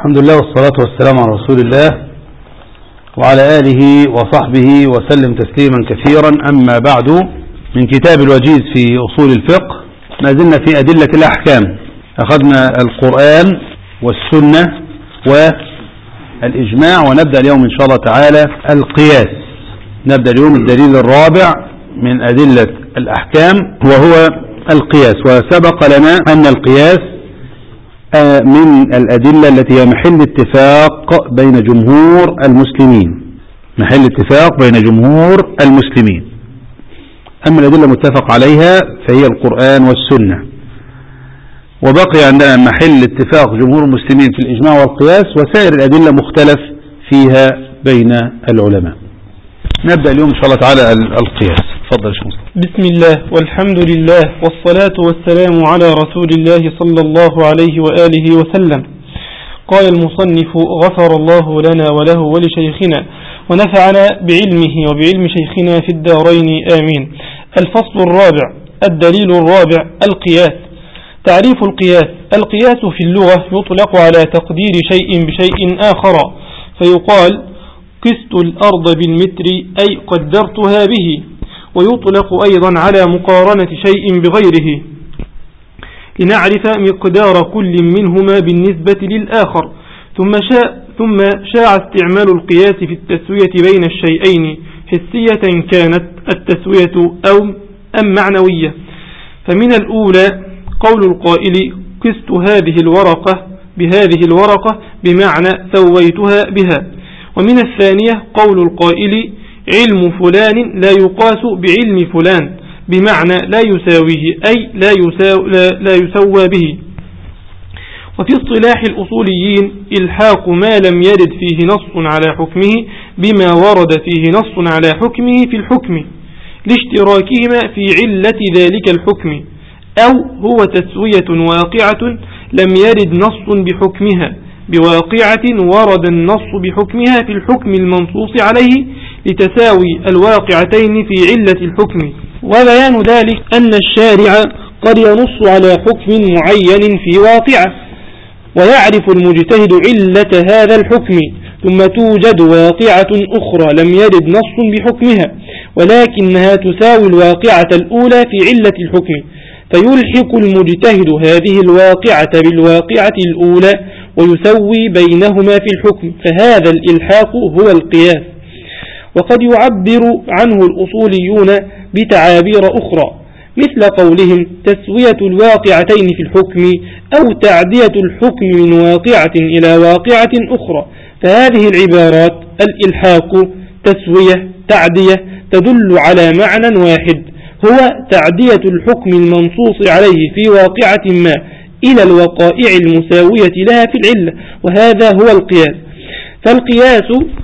الحمد لله والصلاة والسلام على رسول الله وعلى آله وصحبه وسلم تسليما كثيرا. أما بعد، من كتاب الوجيز في أصول الفقه، ما زلنا في أدلة الأحكام. أخذنا القرآن والسنة والإجماع، ونبدأ اليوم إن شاء الله تعالى القياس. نبدأ اليوم الدليل الرابع من أدلة الأحكام وهو القياس. وسبق لنا أن القياس من الأدلة التي هي محل اتفاق بين جمهور المسلمين، محل اتفاق بين جمهور المسلمين. أما الأدلة المتفق عليها فهي القرآن والسنة، وبقي عندنا محل اتفاق جمهور المسلمين في الإجماع والقياس، وسائر الأدلة مختلف فيها بين العلماء. نبدأ اليوم إن شاء الله تعالى القياس. تفضل يا شيخ. بسم الله والحمد لله والصلاة والسلام على رسول الله صلى الله عليه وآله وسلم. قال المصنف: غفر الله لنا وله ولشيخنا ونفعنا بعلمه وبعلم شيخنا في الدارين آمين. الفصل الرابع. الدليل الرابع: القياس. تعريف القياس: القياس في اللغة يطلق على تقدير شيء بشيء آخر، فيقال قست الأرض بالمتر أي قدرتها به، ويطلق أيضا على مقارنة شيء بغيره لنعرف مقدار كل منهما بالنسبة للآخر. ثم شاع استعمال القياس في التسوية بين الشيئين، حسية كانت التسوية أم معنوية. فمن الأولى قول القائل قست هذه الورقة بهذه الورقة بمعنى سويتها بها. ومن الثانية قول القائل علم فلان لا يقاس بعلم فلان بمعنى لا يساويه أي لا يسوى به. وفي اصطلاح الأصوليين إلحاق ما لم يرد فيه نص على حكمه بما ورد فيه نص على حكمه في الحكم لاشتراكهما في علة ذلك الحكم، أو هو تسوية واقعة لم يرد نص بحكمها بواقعة ورد النص بحكمها في الحكم المنصوص عليه لتساوي الواقعتين في علة الحكم. وبيان ذلك أن الشارع قد ينص على حكم معين في واقعة، ويعرف المجتهد علة هذا الحكم، ثم توجد واقعة أخرى لم يرد نص بحكمها ولكنها تساوي الواقعة الأولى في علة الحكم، فيلحق المجتهد هذه الواقعة بالواقعة الأولى ويسوي بينهما في الحكم، فهذا الإلحاق هو القياس. وقد يعبر عنه الأصوليون بتعابير أخرى، مثل قولهم تسوية الواقعتين في الحكم أو تعدية الحكم من واقعة إلى واقعة أخرى. فهذه العبارات الإلحاق، تسوية، تعدية تدل على معنى واحد، هو تعدية الحكم المنصوص عليه في واقعة ما إلى الوقائع المساوية لها في العلة، وهذا هو القياس. فالقياس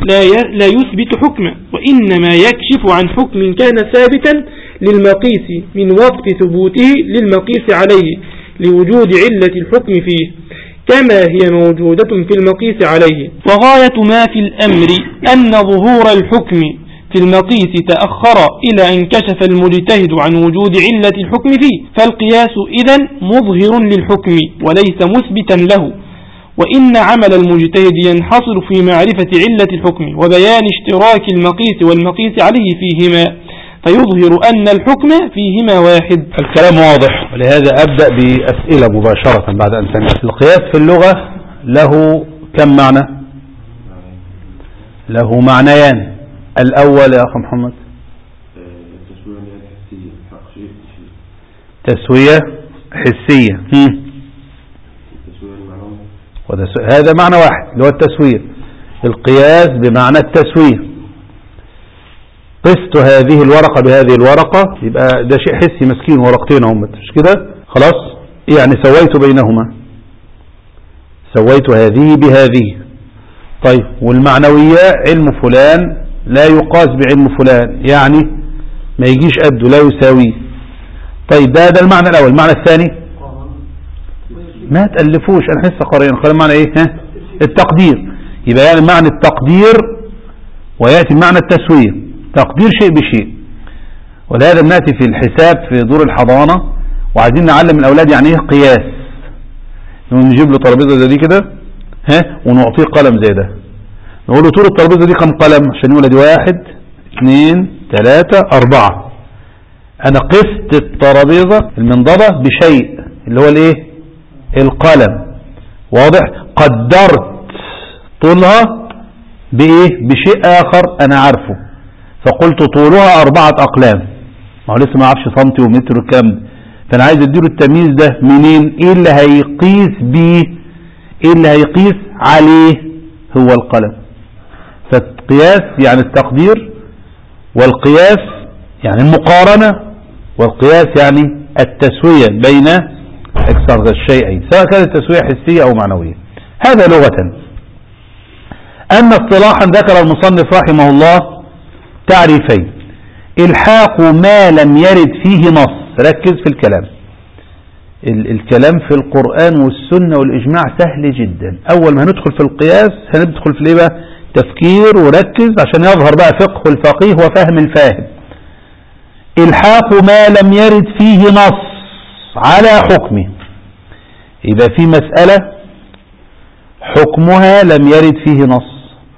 لا يثبت حكما، وإنما يكشف عن حكم كان ثابتا للمقيس من وقت ثبوته للمقيس عليه لوجود علة الحكم فيه كما هي موجودة في المقيس عليه. وغاية ما في الأمر أن ظهور الحكم في المقيس تأخر إلى أن كشف المجتهد عن وجود علة الحكم فيه، فالقياس إذن مظهر للحكم وليس مثبتا له. وإن عمل المجتهد ينحصر في معرفة علة الحكم وبيان اشتراك المقيس والمقيس عليه فيهما، فيظهر أن الحكم فيهما واحد. الكلام واضح، ولهذا أبدأ بأسئلة مباشرة بعد أن تنتهي. القياس في اللغة له كم معنى؟ له معنيان. الأول يا أخي محمد تسوية حسية، هذا معنى واحد اللي هو التسوية. القياس بمعنى التسوية، قست هذه الورقة بهذه الورقة، يبقى ده شيء حسي، مسكين ورقتين هم، مش كده؟ خلاص، يعني سويت بينهما، سويت هذه بهذه. طيب، والمعنوية علم فلان لا يقاس بعلم فلان، يعني ما يجيش قده، لا يساويه. طيب، ده المعنى الأول. المعنى الثاني ما تألفوش، أنا حس قرينا. قال معنى إيه؟ التقدير. يبقى يعني معنى التقدير ويأتي معنى التسوية، تقدير شيء بشيء. ولهذا بنأتي في الحساب في دور الحضانة وعايزين نعلم الأولاد يعني إيه قياس. نجيب له ترابيزة زي دي كده، ونعطيه قلم زي ده، نقول له طول الترابيزة دي كم قلم عشان يقول دي 1 2 3 4. انا قست الترابيزة المنضدة بشيء اللي هو الايه؟ القلم. واضح؟ قدرت طولها بايه؟ بشيء اخر انا عارفه، فقلت طولها 4 أقلام. ما هو لسه ما عارفش سنتي ومتر وكم، فانا عايز اديله التمييز ده منين؟ ايه اللي هيقيس بيه؟ ايه اللي هيقيس عليه؟ هو القلم. فالقياس يعني التقدير، والقياس يعني المقارنة، والقياس يعني التسوية بين أكثر الشيئين، سواء كانت التسوية حسية أو معنوية. هذا لغة. أما اصطلاحا ذكر المصنف رحمه الله تعريفين: الحاق ما لم يرد فيه نص. ركز في الكلام، الكلام في القرآن والسنة والإجماع سهل جدا. أول ما هندخل في القياس هندخل في بقى تفكير، وركز عشان يظهر بقى فقه الفقيه وفهم الفاهم. الحاق ما لم يرد فيه نص على حكمه، يبقى في مسألة حكمها لم يرد فيه نص،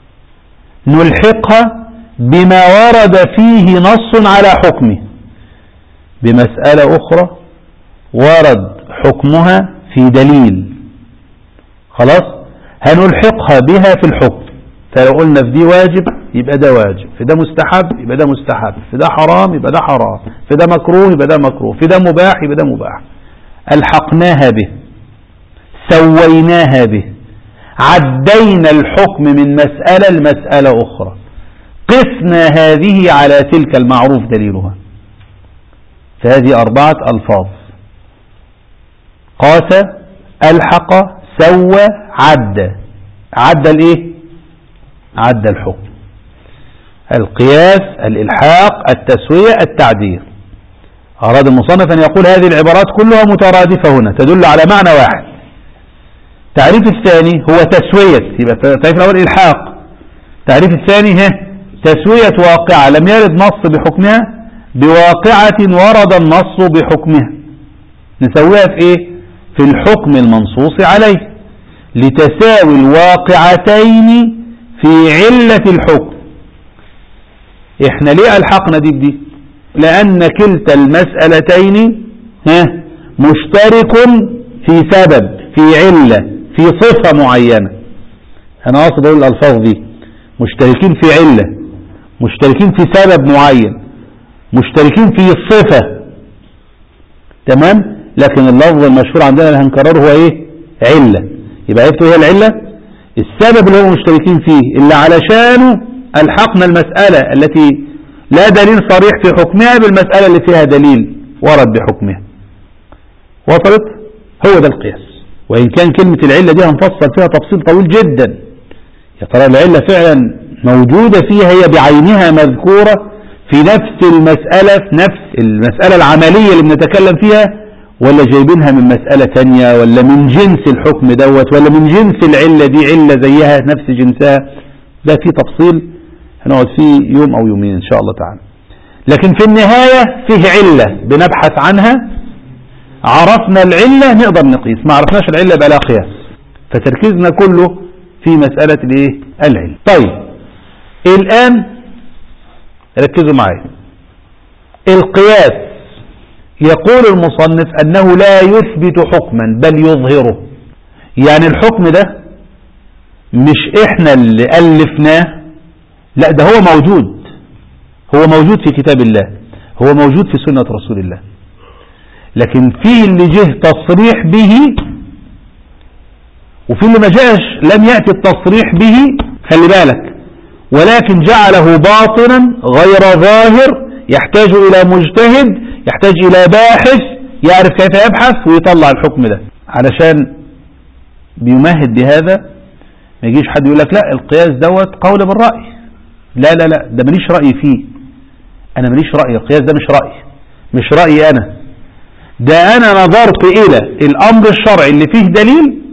نلحقها بما ورد فيه نص على حكمه بمسألة أخرى ورد حكمها في دليل، خلاص هنلحقها بها في الحكم. فلو قلنا في دي واجب يبقى ده واجب، في ده مستحب يبقى ده مستحب، في ده حرام يبقى ده حرام، في ده مكروه يبقى ده مكروه، في ده مباح يبقى ده مباح. ألحقناها به، سويناها به، عدينا الحكم من مسألة لمسألة أخرى، قسنا هذه على تلك المعروف دليلها. فهذه 4 ألفاظ: قاس، ألحق، سوى، عدى. عدى الايه؟ عدى الحكم. القياس، الإلحاق، التسوية، التعديل. أراد المصنف أن يقول هذه العبارات كلها مترادفة هنا تدل على معنى واحد. التعريف الثاني هو تسوية، يبقى التعريف الأول إلحاق، التعريف الثاني تسوية واقعة لم يرد نص بحكمها بواقعة ورد النص بحكمها. نسويها في ايه؟ في الحكم المنصوص عليه، لتساوي الواقعتين في علة الحكم. احنا ليه ألحقنا دي بدي؟ لأن كلتا المسألتين مشترك في سبب، في علة، في صفة معينة. أنا أقصد أقول الألفاظ دي مشتركين في علة، مشتركين في سبب معين، مشتركين في الصفة، تمام؟ لكن اللفظ المشهور عندنا اللي هنكرره هو ايه؟ علة. يبقى عرفتوا ايه العلة؟ السبب اللي هم مشتركين فيه، اللي علشانه ألحقنا المسألة التي لا دليل صريح في حكمها بالمسألة اللي فيها دليل ورد بحكمها. وصلت؟ هو ده القياس. وإن كان كلمة العلة دي هنفصل فيها تفصيل طويل جدا. يا ترى العلة فعلا موجودة فيها، هي بعينها مذكورة في نفس المسألة، في نفس المسألة العملية اللي بنتكلم فيها، ولا جايبينها من مسألة تانية، ولا من جنس الحكم دوت، ولا من جنس العلة دي علة زيها نفس جنسها؟ ده في تفصيل هنقعد فيه يوم أو يومين إن شاء الله تعالى. لكن في النهاية فيه علة بنبحث عنها، عرفنا العلة نقدر نقيس، ما عرفناش العلة بلا قياس. فتركيزنا كله في مسألة الايه؟ العلة. طيب الآن ركزوا معي. القياس يقول المصنف أنه لا يثبت حكما بل يظهره. يعني الحكم ده مش احنا اللي ألفناه، لا ده هو موجود، هو موجود في كتاب الله، هو موجود في سنة رسول الله، لكن في اللي جه تصريح به وفي اللي ما جاش لم يأتي التصريح به، خلي بالك، ولكن جعله باطنا غير ظاهر، يحتاج إلى مجتهد، يحتاج إلى باحث يعرف كيف يبحث ويطلع الحكم ده. علشان بيمهد بهذا ما يجيش حد يقول لك لا القياس دوت قول بالرأي، لا لا لا ده ماليش رأي فيه، أنا ماليش رأي، القياس ده مش رأيي أنا، ده أنا نظرت إلى الأمر الشرعي اللي فيه دليل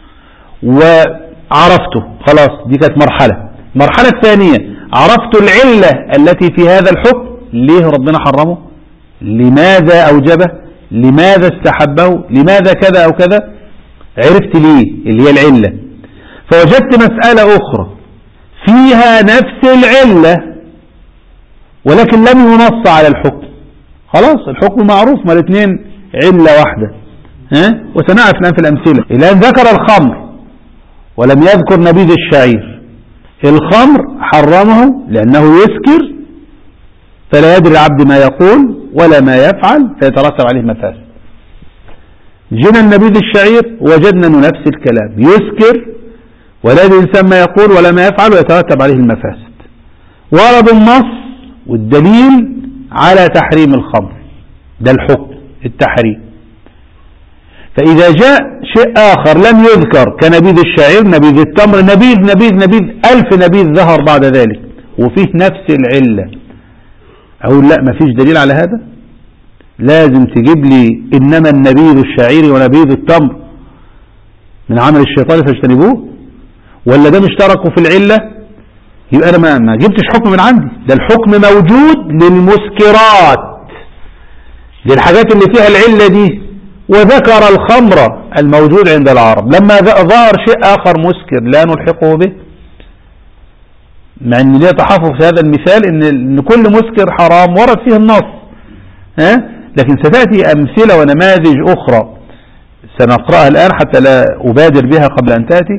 وعرفته، خلاص دي كانت مرحلة. المرحلة الثانية عرفت العلة التي في هذا الحكم، ليه ربنا حرمه، لماذا أوجبه، لماذا استحبه، لماذا كذا أو كذا، عرفت ليه اللي هي العلة. فوجدت مسألة أخرى فيها نفس العلة ولكن لم ينص على الحكم، خلاص الحكم معروف، ما الاثنين علة واحدة، وسنعرف الآن في الأمثلة. الآن ذكر الخمر ولم يذكر نبيذ الشعير. الخمر حرمه لأنه يسكر فلا يدري العبد ما يقول ولا ما يفعل فيترتب عليه مفاسد. جينا النبيذ الشعير وجدنا نفس الكلام، يسكر ولا يدري الإنسان ما يقول ولا ما يفعل ويترتب عليه المفاسد. ورد النص والدليل على تحريم الخمر، ده الحكم التحريم. فإذا جاء شيء آخر لم يذكر كنبيذ الشعير، نبيذ التمر، نبيذ 1000 نبيذ ظهر بعد ذلك وفيه نفس العلة، أقول لا ما فيش دليل على هذا، لازم تجيب لي إنما النبيذ الشعير ونبيذ التمر من عمل الشيطان فاجتنبوه، ولا ده مشتركوا في العلة، يبقى أنا ما جبتش حكم من عندي، ده الحكم موجود للمسكرات، للحاجات اللي فيها العلة دي. وذكر الخمر الموجود عند العرب، لما ظهر شيء آخر مسكر لا نلحقه به، مع ان ليه تحفظ في هذا المثال ان كل مسكر حرام ورد فيه النص، لكن ستأتي أمثلة ونماذج أخرى سنقرأها الآن حتى لا أبادر بها قبل أن تأتي،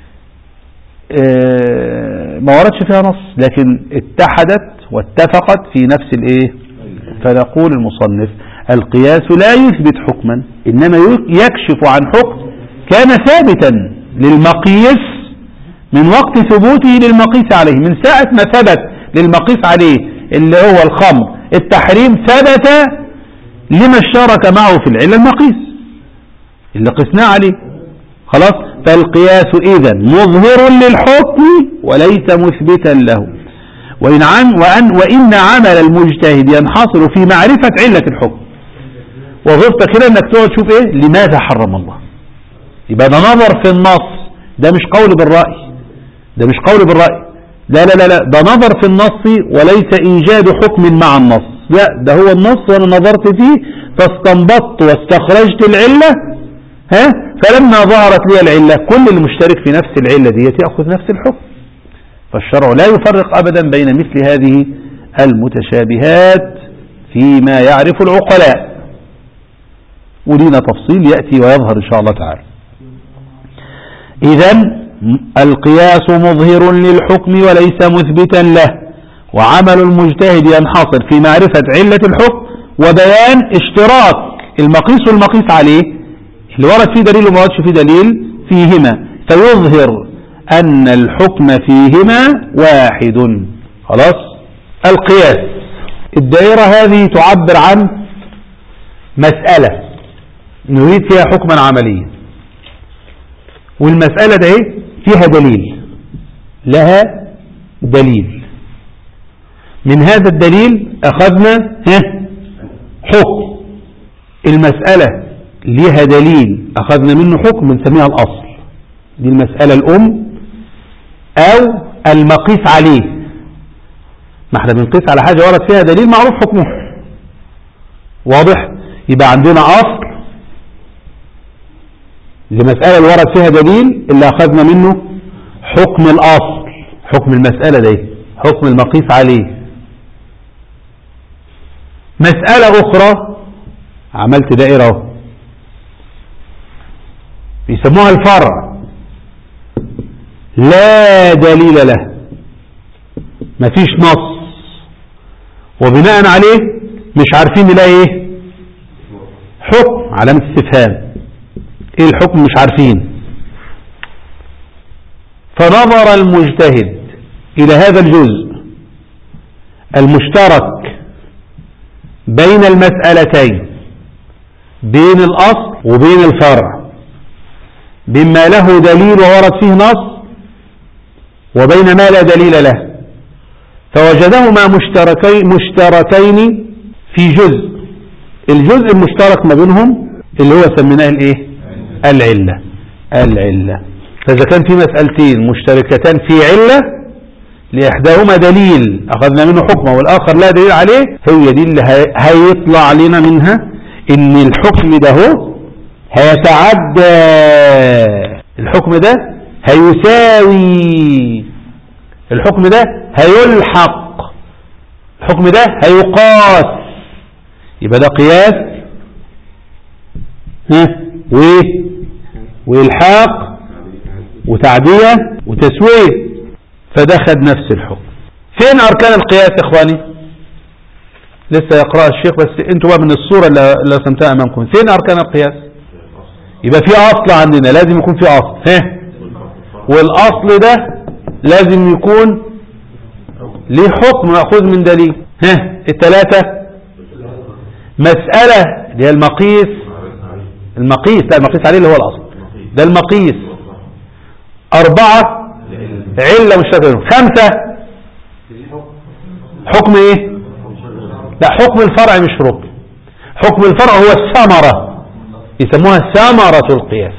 ما وردش فيها نص لكن اتحدت واتفقت في نفس الايه. فنقول المصنف القياس لا يثبت حكما إنما يكشف عن حكم كان ثابتا للمقيس من وقت ثبوته للمقيس عليه، من ساعة ما ثبت للمقيس عليه اللي هو الخمر التحريم ثبت لما اشترك معه في العلة المقيس اللي قسناه عليه، خلاص. فالقياس إذن مظهر للحكم وليس مثبتا له، وإن عمل المجتهد ينحصر في معرفة علة الحكم. وظيفتك كده انك تقعد تشوف ايه لماذا حرم الله، يبقى ده نظر في النص، ده مش قول بالرأي، ده مش قول بالرأي، لا لا لا لا، ده نظر في النص وليس إيجاد حكم مع النص، لا ده هو النص وانا نظرت فيه فاستنبطت واستخرجت العلة، فلما ظهرت لي العلة كل المشترك في نفس العلة دي يأخذ نفس الحكم. فالشرع لا يفرق أبدا بين مثل هذه المتشابهات فيما يعرف العقلاء، ولينا تفصيل يأتي ويظهر إن شاء الله تعالى. إذن القياس مظهر للحكم وليس مثبتا له، وعمل المجتهد ينحصر في معرفة علة الحكم وبيان اشتراك المقيس والمقيس عليه اللي ورد فيه دليل وما وردش فيه دليل فيهما، فيظهر أن الحكم فيهما واحد. خلاص. القياس الدائرة هذه تعبر عن مسألة نريد فيها حكما عمليا، والمسألة ده فيها دليل، لها دليل، من هذا الدليل أخذنا حكم. المسألة لها دليل أخذنا منه حكم بنسميها الأصل، دي المسألة الأم أو المقيس عليه. ما احنا بنقيس على حاجة ورد فيها دليل معروف حكمه، واضح؟ يبقى عندنا أصل لمسألة اللي ورد فيها دليل اللي أخذنا منه حكم الأصل، حكم المسألة دي حكم المقيس عليه. مسألة أخرى عملت دائرة اهو بيسموها الفرع، لا دليل له، مفيش نص، وبناء عليه مش عارفين نلاقي حكم، علامة استفهام، ايه الحكم مش عارفين. فنظر المجتهد الى هذا الجزء المشترك بين المسألتين، بين الأصل وبين الفرع، بما له دليل وورد فيه نص وبين ما لا دليل له، فوجدهما مشتركين في جزء، الجزء المشترك ما بينهم اللي هو سميناه الايه؟ العلة. فإذا كان في مسألتين مشتركتان في علة لإحداهما دليل أخذنا منه حكمه والآخر لا دليل عليه، هي دي اللي هيطلع لنا منها إن الحكم ده هيتعدى، الحكم ده هيساوي، الحكم ده هيلحق، الحكم ده هيقاس، يبقى ده قياس وإلحاق وتعدية وتسوية، فده خد نفس الحكم. فين أركان القياس يا إخواني؟ لسه يقرأ الشيخ، بس انتوا بقى من الصورة اللي رسمتها أمامكم. فين أركان القياس؟ يبقى في أصل عندنا، لازم يكون في أصل، والأصل ده لازم يكون ليه حكم مأخوذ من دليل. الثلاثة مسألة اللي هي المقيس، لا المقيس عليه اللي هو الأصل، ده المقيس. 4 علة مشتركة. 5 حكم ايه؟ لا، حكم الفرع مش ركن. حكم الفرع هو الثمرة، يسموها ثمرة القياس.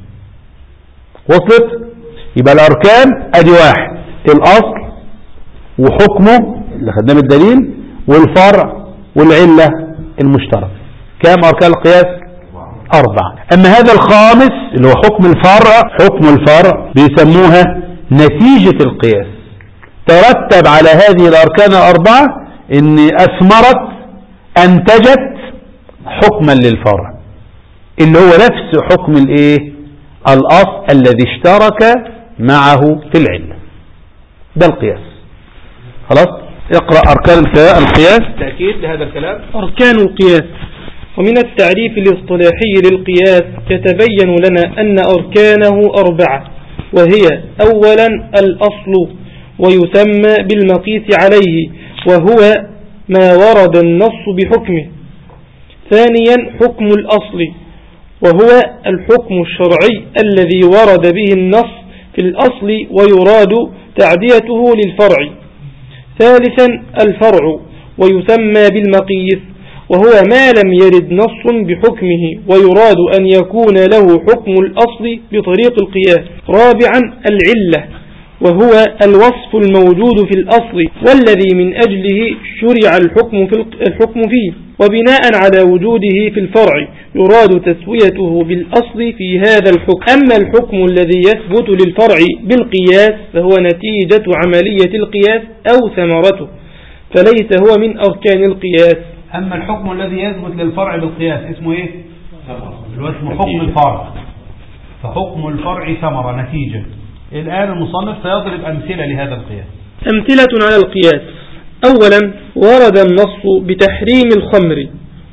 وصلت؟ يبقى الأركان ادي 1، الأصل وحكمه اللي خدناه من الدليل، والفرع والعلة المشتركة. كام أركان القياس؟ 4. أما هذا الخامس اللي هو حكم الفرع، حكم الفرع بيسموها نتيجة القياس. ترتب على هذه الأركان 4 إن أثمرت، أنتجت حكما للفرع اللي هو نفس حكم الايه؟ الأصل الذي اشترك معه في العلة. ده القياس. خلاص؟ اقرأ أركان القياس تأكيد لهذا الكلام. أركان القياس. ومن التعريف الاصطلاحي للقياس يتبين لنا أن أركانه 4، وهي أولا الأصل، ويسمى بالمقيس عليه، وهو ما ورد النص بحكمه. ثانيا حكم الأصل، وهو الحكم الشرعي الذي ورد به النص في الأصل ويراد تعديته للفرع. ثالثا الفرع، ويسمى بالمقيس، وهو ما لم يرد نص بحكمه ويراد أن يكون له حكم الأصل بطريق القياس. رابعا العلة، وهو الوصف الموجود في الأصل والذي من أجله شرع الحكم فيه، وبناء على وجوده في الفرع يراد تسويته بالأصل في هذا الحكم. أما الحكم الذي يثبت للفرع بالقياس فهو نتيجة عملية القياس أو ثمرته، فليس هو من أركان القياس. أما الحكم الذي يثبت للفرع بالقياس اسمه إيه؟ اسمه حكم الفرع. فحكم الفرع ثمرة، نتيجة. الآن المصنف سيضرب أمثلة لهذا القياس. أمثلة على القياس. أولا ورد النص بتحريم الخمر،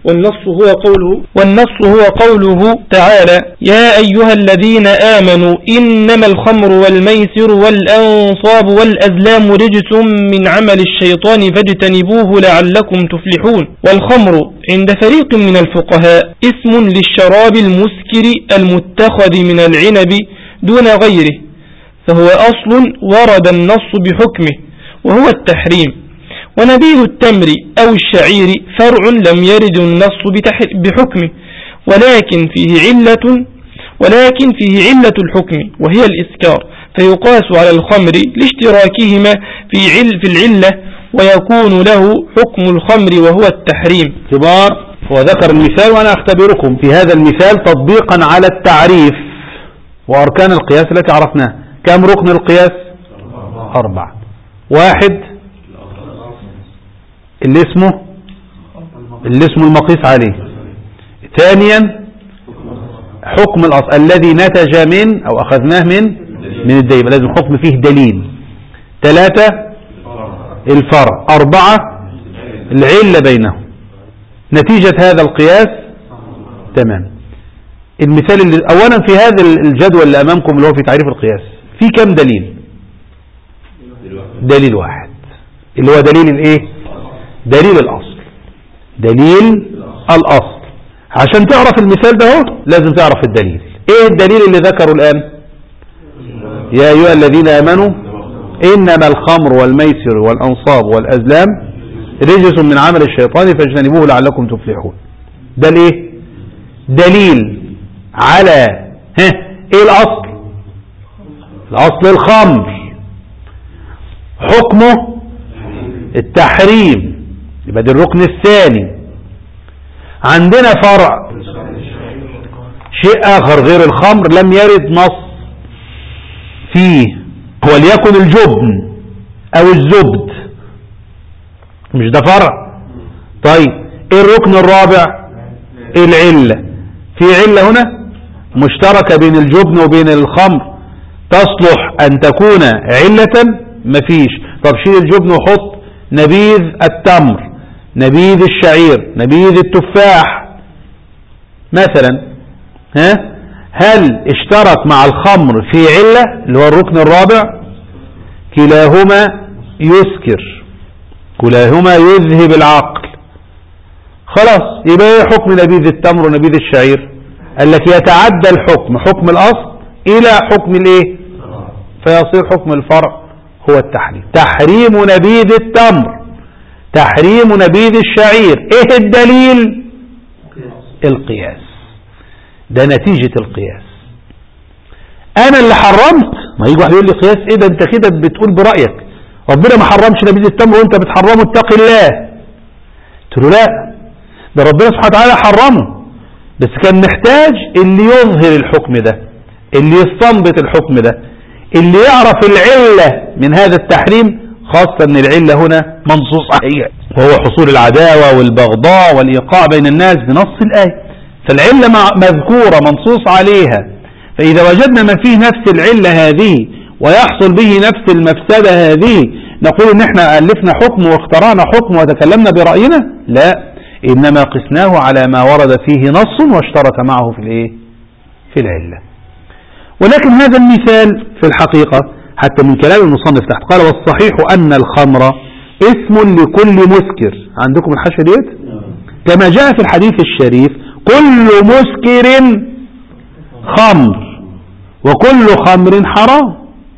والنص هو قوله تعالى: يا أيها الذين آمنوا إنما الخمر والميسر والأنصاب والأزلام رجس من عمل الشيطان فاجتنبوه لعلكم تفلحون. والخمر عند فريق من الفقهاء اسم للشراب المسكر المتخذ من العنب دون غيره، فهو أصل ورد النص بحكمه وهو التحريم. ونبيذ التمر أو الشعير فرع لم يرد النص بحكمه، ولكن فيه علة الحكم وهي الإسكار، فيقاس على الخمر لاشتراكهما في العلة ويكون له حكم الخمر وهو التحريم. كبار، وذكر المثال وأنا أختبركم في هذا المثال تطبيقا على التعريف وأركان القياس التي عرفناها. كم ركن القياس؟ 4. 1 اللي اسمه المقيس عليه. ثانيا حكم الأصل الذي نتج من أو أخذناه من الدليل، لازم حكم فيه دليل. 3 الفرع. 4 العلة بينهم، نتيجة هذا القياس. تمام. المثال اللي أولا في هذا الجدول اللي أمامكم اللي هو في تعريف القياس في كم دليل؟ دليل واحد اللي هو دليل الايه؟ دليل الأصل. دليل الأصل. عشان تعرف المثال ده لازم تعرف الدليل. ايه الدليل اللي ذكره الآن؟ يا أيها الذين آمنوا إنما الخمر والميسر والأنصاب والأزلام رجس من عمل الشيطان فاجتنبوه لعلكم تفلحون. ده الايه؟ دليل على ايه الأصل؟ الأصل الخمر، حكمه التحريم، يبقى ده الركن الثاني. عندنا فرع شيء آخر غير الخمر لم يرد نص فيه وليكن الجبن او الزبد، مش ده فرع؟ طيب ايه الركن الرابع؟ العلة. في علة هنا مشتركة بين الجبن وبين الخمر تصلح ان تكون علة؟ مفيش. طب شيل الجبن وحط نبيذ التمر، نبيذ الشعير، نبيذ التفاح مثلا، هل اشترك مع الخمر في علة اللي هو الركن الرابع؟ كلاهما يسكر، كلاهما يذهب العقل. خلاص يبقى ايه حكم نبيذ التمر ونبيذ الشعير؟ قال لك يتعدى الحكم، حكم الاصل الى حكم الايه، فيصير حكم الفرع هو التحريم. تحريم نبيذ التمر، تحريم نبيذ الشعير. ايه الدليل؟ القياس. ده نتيجة القياس. انا اللي حرمت، ما يجي واحد يقول لي قياس ايه ده، انت كده بتقول برأيك، ربنا ما حرمش نبيذ التمر وانت بتحرمه، اتق الله. قلت له لا، ده ربنا سبحانه وتعالى حرمه، بس كان محتاج اللي يظهر الحكم ده، اللي يستنبط الحكم ده، اللي يعرف العلة من هذا التحريم، خاصة ان العلة هنا منصوص عليها وهو حصول العداوة والبغضاء والإيقاع بين الناس بنص الآية. فالعلة مذكورة منصوص عليها، فإذا وجدنا ما فيه نفس العلة هذه ويحصل به نفس المفسدة هذه، نقول ان احنا ألفنا حكم واخترعنا حكم وتكلمنا برأينا؟ لا، إنما قسناه على ما ورد فيه نص واشترك معه في الايه، في العلة. ولكن هذا المثال في الحقيقة حتى من كلام المصنف تحت قال والصحيح أن الخمر اسم لكل مسكر. عندكم الحاشية ديت؟ كما جاء في الحديث الشريف كل مسكر خمر وكل خمر حرام.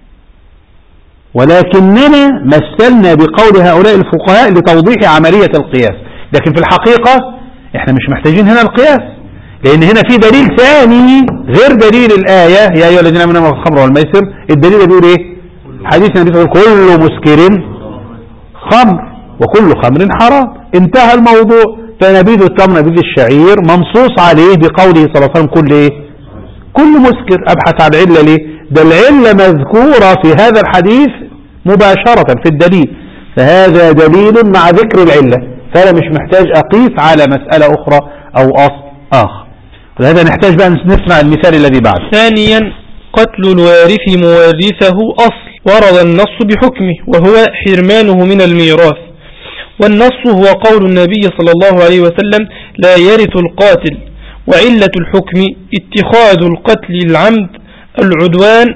ولكننا مثلنا بقول هؤلاء الفقهاء لتوضيح عملية القياس، لكن في الحقيقة احنا مش محتاجين هنا القياس، لأن هنا في دليل ثاني غير دليل الآية يا أيها الذين آمنوا إنما الخمر والميسر. الدليل بيقول إيه؟ حديث النبي صلى الله عليه وسلم كل مسكر خمر وكل خمر حرام، انتهى الموضوع. فنبيذ التمر نبيذ الشعير منصوص عليه بقوله صلى الله عليه وسلم كل إيه؟ كل مسكر. أبحث عن علة ليه؟ ده العلة مذكورة في هذا الحديث مباشرة في الدليل، فهذا دليل مع ذكر العلة، فأنا مش محتاج أقيس على مسألة أخرى أو أصل آخر. ولهذا نحتاج بقى نسمع المثال الذي بعد. ثانيا قتل الوارث مورثه أصل ورد النص بحكمه وهو حرمانه من الميراث، والنص هو قول النبي صلى الله عليه وسلم لا يرث القاتل، وعلة الحكم اتخاذ القتل العمد العدوان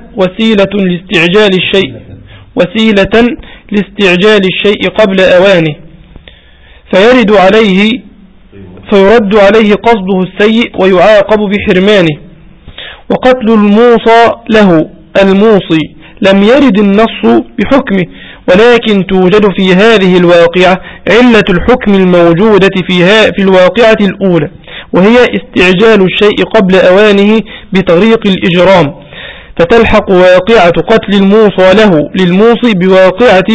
وسيلة لاستعجال الشيء قبل أوانه، فيرد عليه قصده السيء ويعاقب بحرمانه. وقتل الموصى له الموصي لم يرد النص بحكمه، ولكن توجد في هذه الواقعة علة الحكم الموجودة في الواقعة الأولى، وهي استعجال الشيء قبل أوانه بطريق الإجرام، فتلحق واقعة قتل الموصى له للموصي بواقعة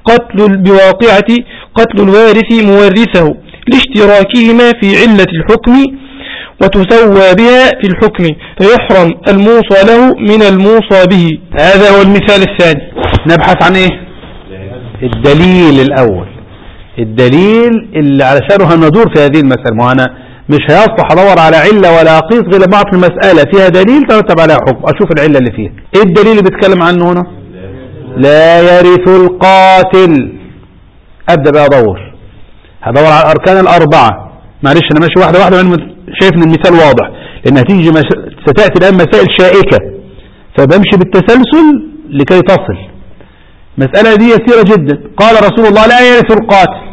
قتل الوارث مورثه لاشتراكهما في علة الحكم، وتسوى بها في الحكم، فيحرم الموصى له من الموصى به. هذا هو المثال الثاني. نبحث عن ايه؟ الدليل الأول، الدليل اللي علشانه هندور في هذه المسألة. ما أنا مش هيصلح أدور على علة ولا أقيس غير لما أعرف المسألة فيها دليل ترتب عليها حكم، أشوف العلة اللي فيها. إيه الدليل اللي بيتكلم عنه هنا؟ لا يرث القاتل. أبدأ بقى هدور على الأركان الأربعة. معلش أنا ماشي واحدة واحدة، شايف إن المثال واضح، لأن هتيجي ستأتي الآن مسائل شائكة، فبمشي بالتسلسل لكي تصل. مسألة دي يسيرة جدا. قال رسول الله لا يرث القاتل.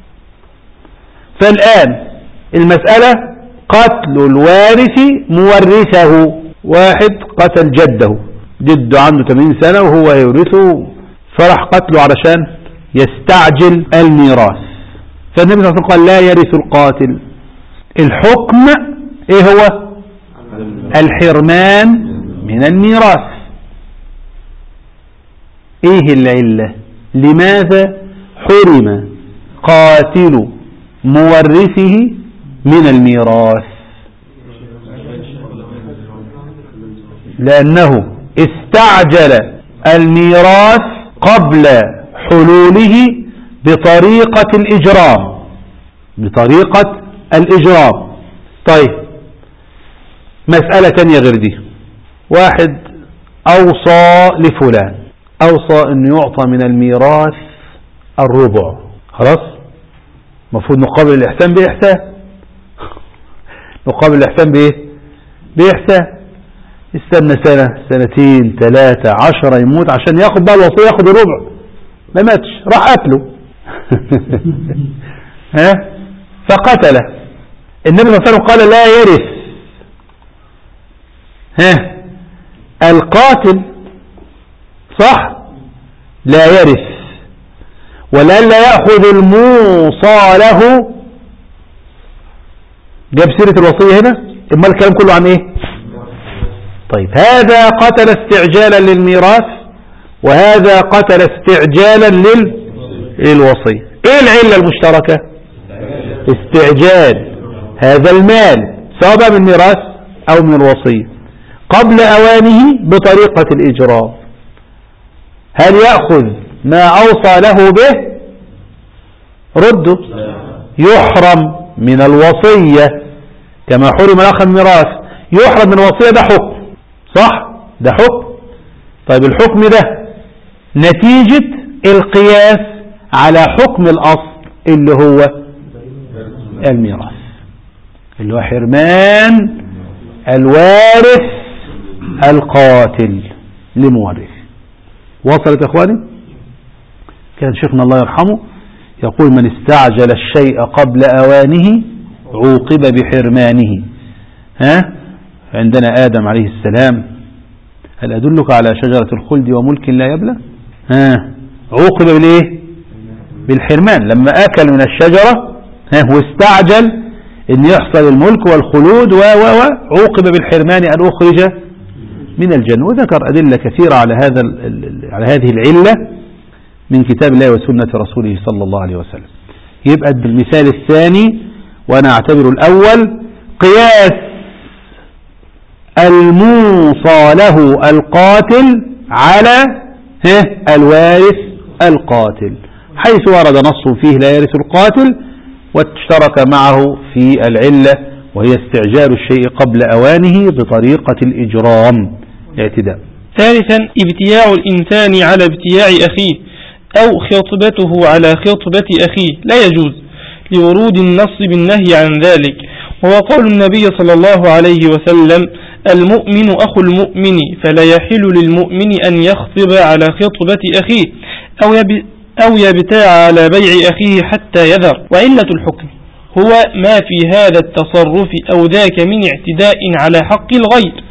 فالآن المسألة قتل الوارث مورثه. واحد قتل جده عنده 80 سنة وهو يورثه، فرح قتله علشان يستعجل الميراث. فالنبي صلى الله عليه وسلم قال لا يرث القاتل. الحكم ايه هو؟ الحرمان من الميراث. ايه العلة؟ لماذا حرم قاتل مورثه من الميراث؟ لأنه استعجل الميراث قبل حلوله بطريقة الإجرام، بطريقة الإجرام. طيب مسألة تانية غير دي، واحد أوصى لفلان، أوصى أن يعطى من الميراث الربع، خلاص مفروض نقابل الإحسان بإحسان، نقابل الإحسان بإيه؟ بإحسان. استنى سنة سنتين 3 10 يموت عشان ياخد بقى الوصية، ياخد الربع، ما ماتش راح قتله ها فقتله. النبي صلى الله عليه وسلم قال لا يرث القاتل، صح، لا يرث، ولألا يأخذ الموصى له. جاب سيرة الوصية هنا، اما الكلام كله عن ايه؟ طيب هذا قتل استعجالا للميراث، وهذا قتل استعجالا للوصية. ايه العلة المشتركة؟ استعجال هذا المال سواء بقى من ميراث او من الوصية قبل اوانه بطريقة الاجرام. هل يأخذ ما اوصى له به؟ رده، يحرم من الوصية كما حرم الاخ الميراث، يحرم من الوصية. ده حكم، صح، ده حكم. طيب الحكم ده نتيجة القياس على حكم الأصل اللي هو الميراث، اللي هو حرمان الوارث القاتل لمورث. وصلت يا اخواني؟ كان شيخنا الله يرحمه يقول من استعجل الشيء قبل أوانه عوقب بحرمانه. عندنا آدم عليه السلام، هل أدلك على شجرة الخلد وملك لا يبلى؟ عوقب بالإيه؟ بالحرمان، لما أكل من الشجرة واستعجل أن يحصل الملك والخلود عوقب بالحرمان أن أخرج من الجنة. وذكر أدلة كثيرة على هذه العلة من كتاب الله وسنة رسوله صلى الله عليه وسلم. يبقى بالمثال الثاني، وأنا أعتبر الأول، قياس الموصى له القاتل على الوارث القاتل، حيث ورد نص فيه لا يرث القاتل، واشترك معه في العلة وهي استعجال الشيء قبل أوانه بطريقة الإجرام، الاعتداء. ثالثا ابتياع الإنسان على ابتياع أخيه أو خطبته على خطبة أخيه لا يجوز لورود النص بالنهي عن ذلك، وهو قول النبي صلى الله عليه وسلم المؤمن أخو المؤمن فلا يحل للمؤمن أن يخطب على خطبة أخيه أو يبتاع على بيع أخيه حتى يذر. وعلة الحكم هو ما في هذا التصرف أو ذاك من اعتداء على حق الغير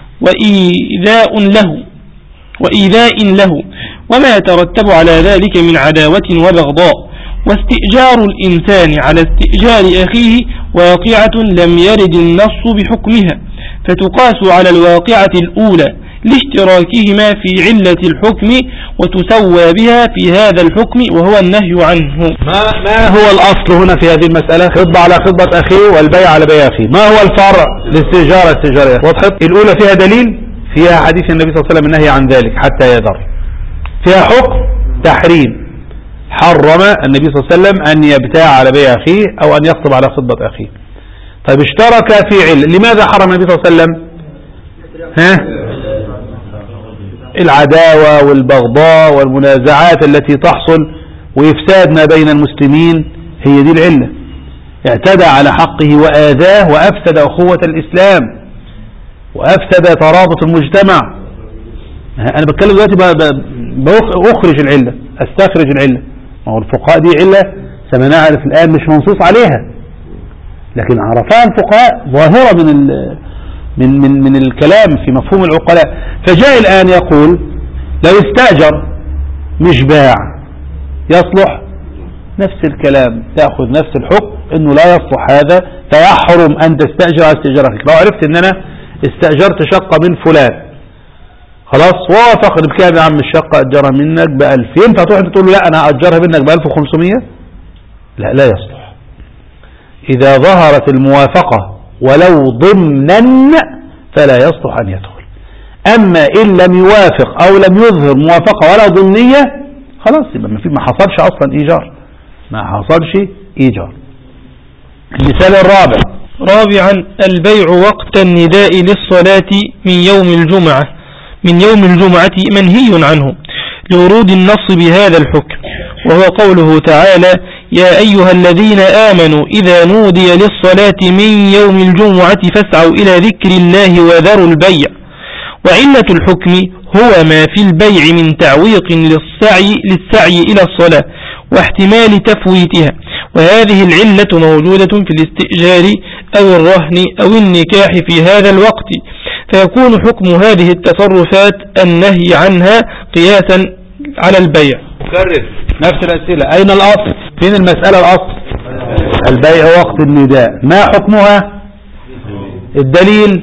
وإيذاء له وما يترتب على ذلك من عداوة وبغضاء. واستئجار الإنسان على استئجار أخيه واقعة لم يرد النص بحكمها، فتقاس على الواقعة الأولى لاشتراكهما في علة الحكم وتسوى بها في هذا الحكم وهو النهي عنه. ما هو الأصل هنا في هذه المسألة؟ خطبة على خطبة أخيه والبيع على بيع أخيه. ما هو الفرع؟ الاستئجار. وضحت؟ الأولى فيها دليل، فيها حديث النبي صلى الله عليه وسلم النهي عن ذلك حتى يذر، فيها حكم تحريم، حرم النبي صلى الله عليه وسلم أن يبتاع على بيع أخيه أو أن يخطب على خطبة أخيه. طيب اشترك في علة، لماذا حرم النبي صلى الله عليه وسلم؟ العداوة والبغضاء والمنازعات التي تحصل وإفساد ما بين المسلمين، هي دي العلة. اعتدى على حقه وآذاه وأفسد أخوة الإسلام وأفسد ترابط المجتمع. أنا بتكلم دلوقتي بأخرج العلة، أستخرج العلة. ما هو الفقهاء دي علة كما نعرف الآن مش منصوص عليها، لكن عرفها الفقهاء ظاهرة من الكلام في مفهوم العقلاء. فجاء الآن يقول لو استأجر مش باع يصلح، نفس الكلام، تأخذ نفس الحكم انه لا يصلح هذا، فيحرم ان تستأجر على استئجار اخيك. لو عرفت ان انا استأجرت شقة من فلان، خلاص وافق بكام يا عم الشقة اجرها منك ب1000، ينفع تروح تقول له لا انا اجرها منك ب1500؟ لا يصلح. اذا ظهرت الموافقة ولو ضمنا فلا يصلح ان يدخل. أما إن لم يوافق أو لم يظهر موافقة ولا ضمنية خلاص يبقى ما حصلش أصلا إيجار، ما حصلش إيجار. المثال الرابع: رابعا البيع وقت النداء للصلاة من يوم الجمعة منهي عنه لورود النص بهذا الحكم، وهو قوله تعالى: يا أيها الذين آمنوا إذا نودي للصلاة من يوم الجمعة فاسعوا إلى ذكر الله وذروا البيع. وعلة الحكم هو ما في البيع من تعويق للسعي إلى الصلاة واحتمال تفويتها، وهذه العلة موجودة في الاستئجار أو الرهن أو النكاح في هذا الوقت، فيكون حكم هذه التصرفات النهي عنها قياسا على البيع. كرر نفس الأسئلة. أين الأصل؟ فين المسألة الأصل؟ البيع وقت النداء. ما حكمها؟ الدليل.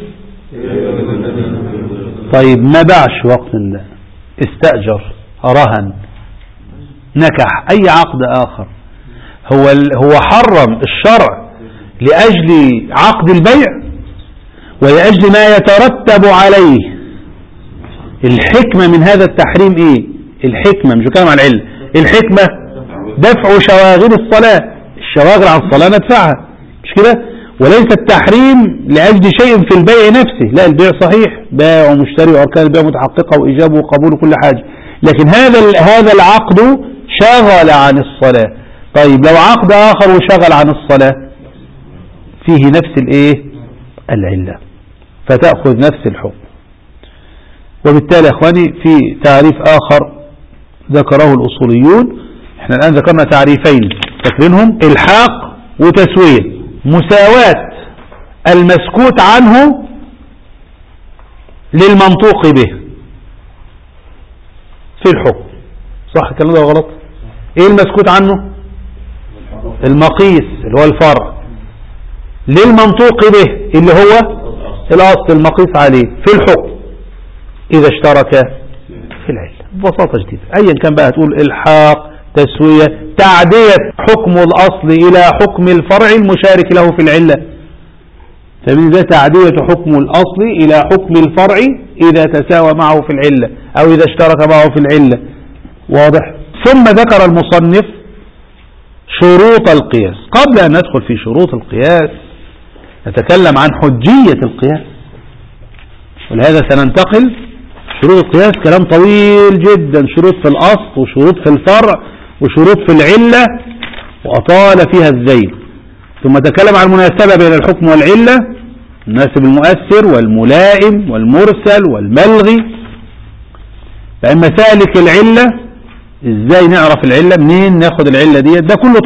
طيب ما باعش وقت النداء، استأجر، رهن، نكح، أي عقد آخر، هو حرم الشرع لأجل عقد البيع ولأجل ما يترتب عليه. الحكمة من هذا التحريم ايه؟ الحكمة مش بكلام عن العلم، الحكمة دفع شواغل الصلاة، الشواغل عن الصلاة ندفعها، مش كده؟ وليس التحريم لأجل شيء في البيع نفسه، لا البيع صحيح، بائع ومشتري وأركان البيع متحققة وإيجابه وقبوله وكل حاجة، لكن هذا العقد شغل عن الصلاة. طيب لو عقد آخر وشغل عن الصلاة فيه نفس الايه؟ العلة، فتأخذ نفس الحكم. وبالتالي يا اخواني في تعريف آخر ذكره الأصوليون، احنا الآن ذكرنا تعريفين فاكرينهم: الحاق وتسوية. مساواة المسكوت عنه للمنطوق به في الحكم، صح الكلام ده غلط؟ ايه المسكوت عنه؟ المقيس اللي هو الفرع، للمنطوق به اللي هو الأصل المقيس عليه في الحكم إذا اشترك في العلة. ببساطة شديدة أيا كان بقى، تقول الحاق، تسوية، تعدية حكم الأصل إلى حكم الفرع المشارك له في العلة. فمن ذا تعدية حكم الأصل إلى حكم الفرع إذا تساوى معه في العلة أو إذا اشترك معه في العلة. واضح؟ ثم ذكر المصنف شروط القياس. قبل أن ندخل في شروط القياس نتكلم عن حجية القياس، ولهذا سننتقل شروط القياس كلام طويل جدا، شروط في الأصل وشروط في الفرع وشروط في العلة، وأطال فيها الزيل. ثم تكلم عن المناسبة بين الحكم والعلة، المناسب المؤثر والملائم والمرسل والملغي. فإن مسالك العلة، ازاي نعرف العلة، منين ناخد العلة دي، ده كله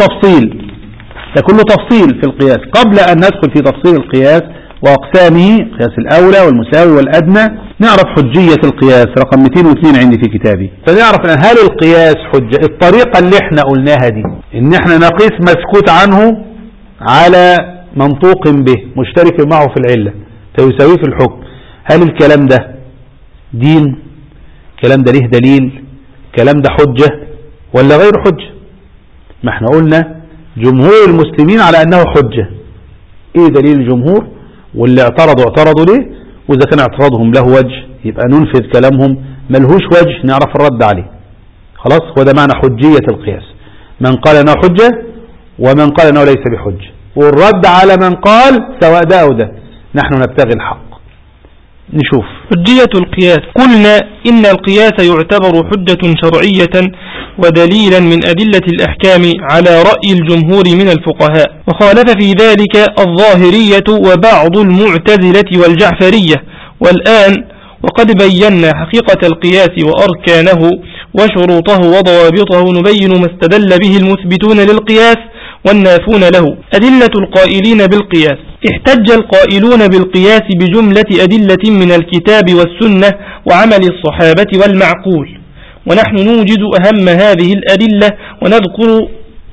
تفصيل في القياس. قبل أن ندخل في تفصيل القياس وأقسامه، قياس الأولى والمساوي والأدنى، نعرف حجية القياس رقم 202 عندي في كتابي. فنعرف هل القياس حجة؟ الطريقة اللي احنا قلناها دي، ان احنا نقيس مسكوت عنه على منطوق به مشترك معه في العلة فيساويه في الحكم، هل الكلام ده دين؟ الكلام ده ليه دليل؟ الكلام ده حجة ولا غير حجة؟ ما احنا قلنا جمهور المسلمين على أنه حجة. ايه دليل الجمهور؟ واللي اعترضوا ليه؟ وإذا كان اعتراضهم له وجه يبقى ننفذ كلامهم، ملهوش وجه نعرف الرد عليه. خلاص، وده معنى حجية القياس، من قال أنه حجة ومن قال أنه ليس بحجة، والرد على من قال سواء ده أو ده، نحن نبتغي الحق. نشوف حجية القياس. قلنا إن القياس يعتبر حجة شرعية ودليلا من أدلة الأحكام على رأي الجمهور من الفقهاء، وخالف في ذلك الظاهرية وبعض المعتزلة والجعفرية. والآن وقد بينا حقيقة القياس وأركانه وشروطه وضوابطه، نبين ما استدل به المثبتون للقياس والنافون له. أدلة القائلين بالقياس. احتج القائلون بالقياس بجملة أدلة من الكتاب والسنة وعمل الصحابة والمعقول، ونحن نوجد أهم هذه الأدلة ونذكر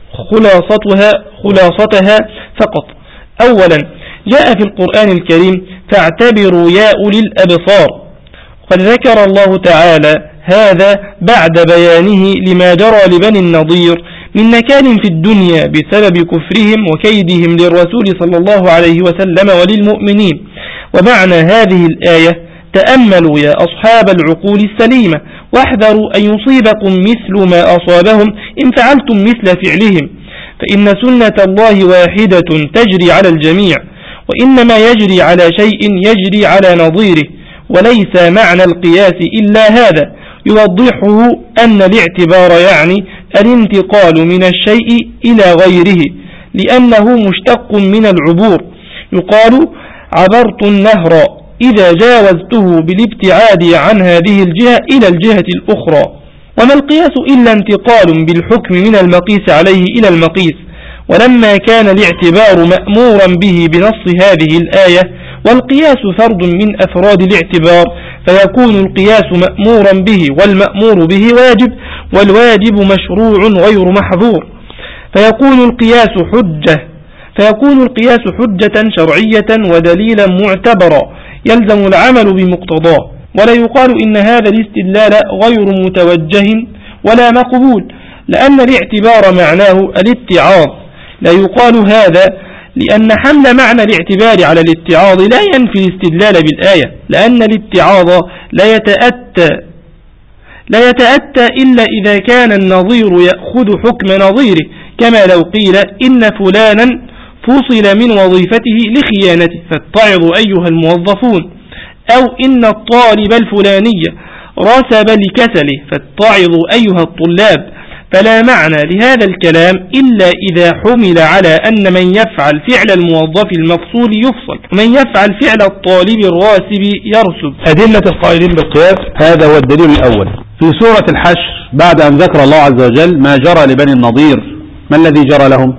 خلاصتها فقط. أولا، جاء في القرآن الكريم: فاعتبروا يا أولي الأبصار. قد ذكر الله تعالى هذا بعد بيانه لما جرى لبني النضير من نكال في الدنيا بسبب كفرهم وكيدهم للرسول صلى الله عليه وسلم وللمؤمنين. ومعنى هذه الآية تأملوا يا أصحاب العقول السليمة واحذروا أن يصيبكم مثل ما أصابهم إن فعلتم مثل فعلهم، فإن سنة الله واحدة تجري على الجميع، وإنما يجري على شيء يجري على نظيره، وليس معنى القياس إلا هذا، يوضحه أن الاعتبار يعني الانتقال من الشيء إلى غيره، لأنه مشتق من العبور. يقال عبرت النهر إذا جاوزته بالابتعاد عن هذه الجهة إلى الجهة الأخرى. وما القياس إلا انتقال بالحكم من المقيس عليه إلى المقيس، ولما كان الاعتبار مأمورا به بنص هذه الآية والقياس فرد من أفراد الاعتبار، فيكون القياس مأمورا به والمأمور به واجب، والواجب مشروع غير محظور، فيكون القياس حجة شرعية ودليلا معتبرا يلزم العمل بمقتضاه، ولا يقال إن هذا الاستدلال غير متوجه ولا مقبول، لأن الاعتبار معناه الاتعاظ. لا يقال هذا لأن حمل معنى الاعتبار على الاتعاظ لا ينفي الاستدلال بالآية، لأن الاتعاظ لا يتأتى إلا إذا كان النظير يأخذ حكم نظيره، كما لو قيل إن فلانا فصل من وظيفته لخيانته فاتعظوا أيها الموظفون، أو إن الطالب الفلاني رسب لكسله فاتعظوا أيها الطلاب. فلا معنى لهذا الكلام إلا إذا حمل على أن من يفعل فعل الموظف المفصول يفصل، ومن يفعل فعل الطالب الراسب يرسب. أدلة القائلين بالقياس، هذا هو الدليل الأول. في سورة الحشر بعد أن ذكر الله عز وجل ما جرى لبني النضير، ما الذي جرى لهم؟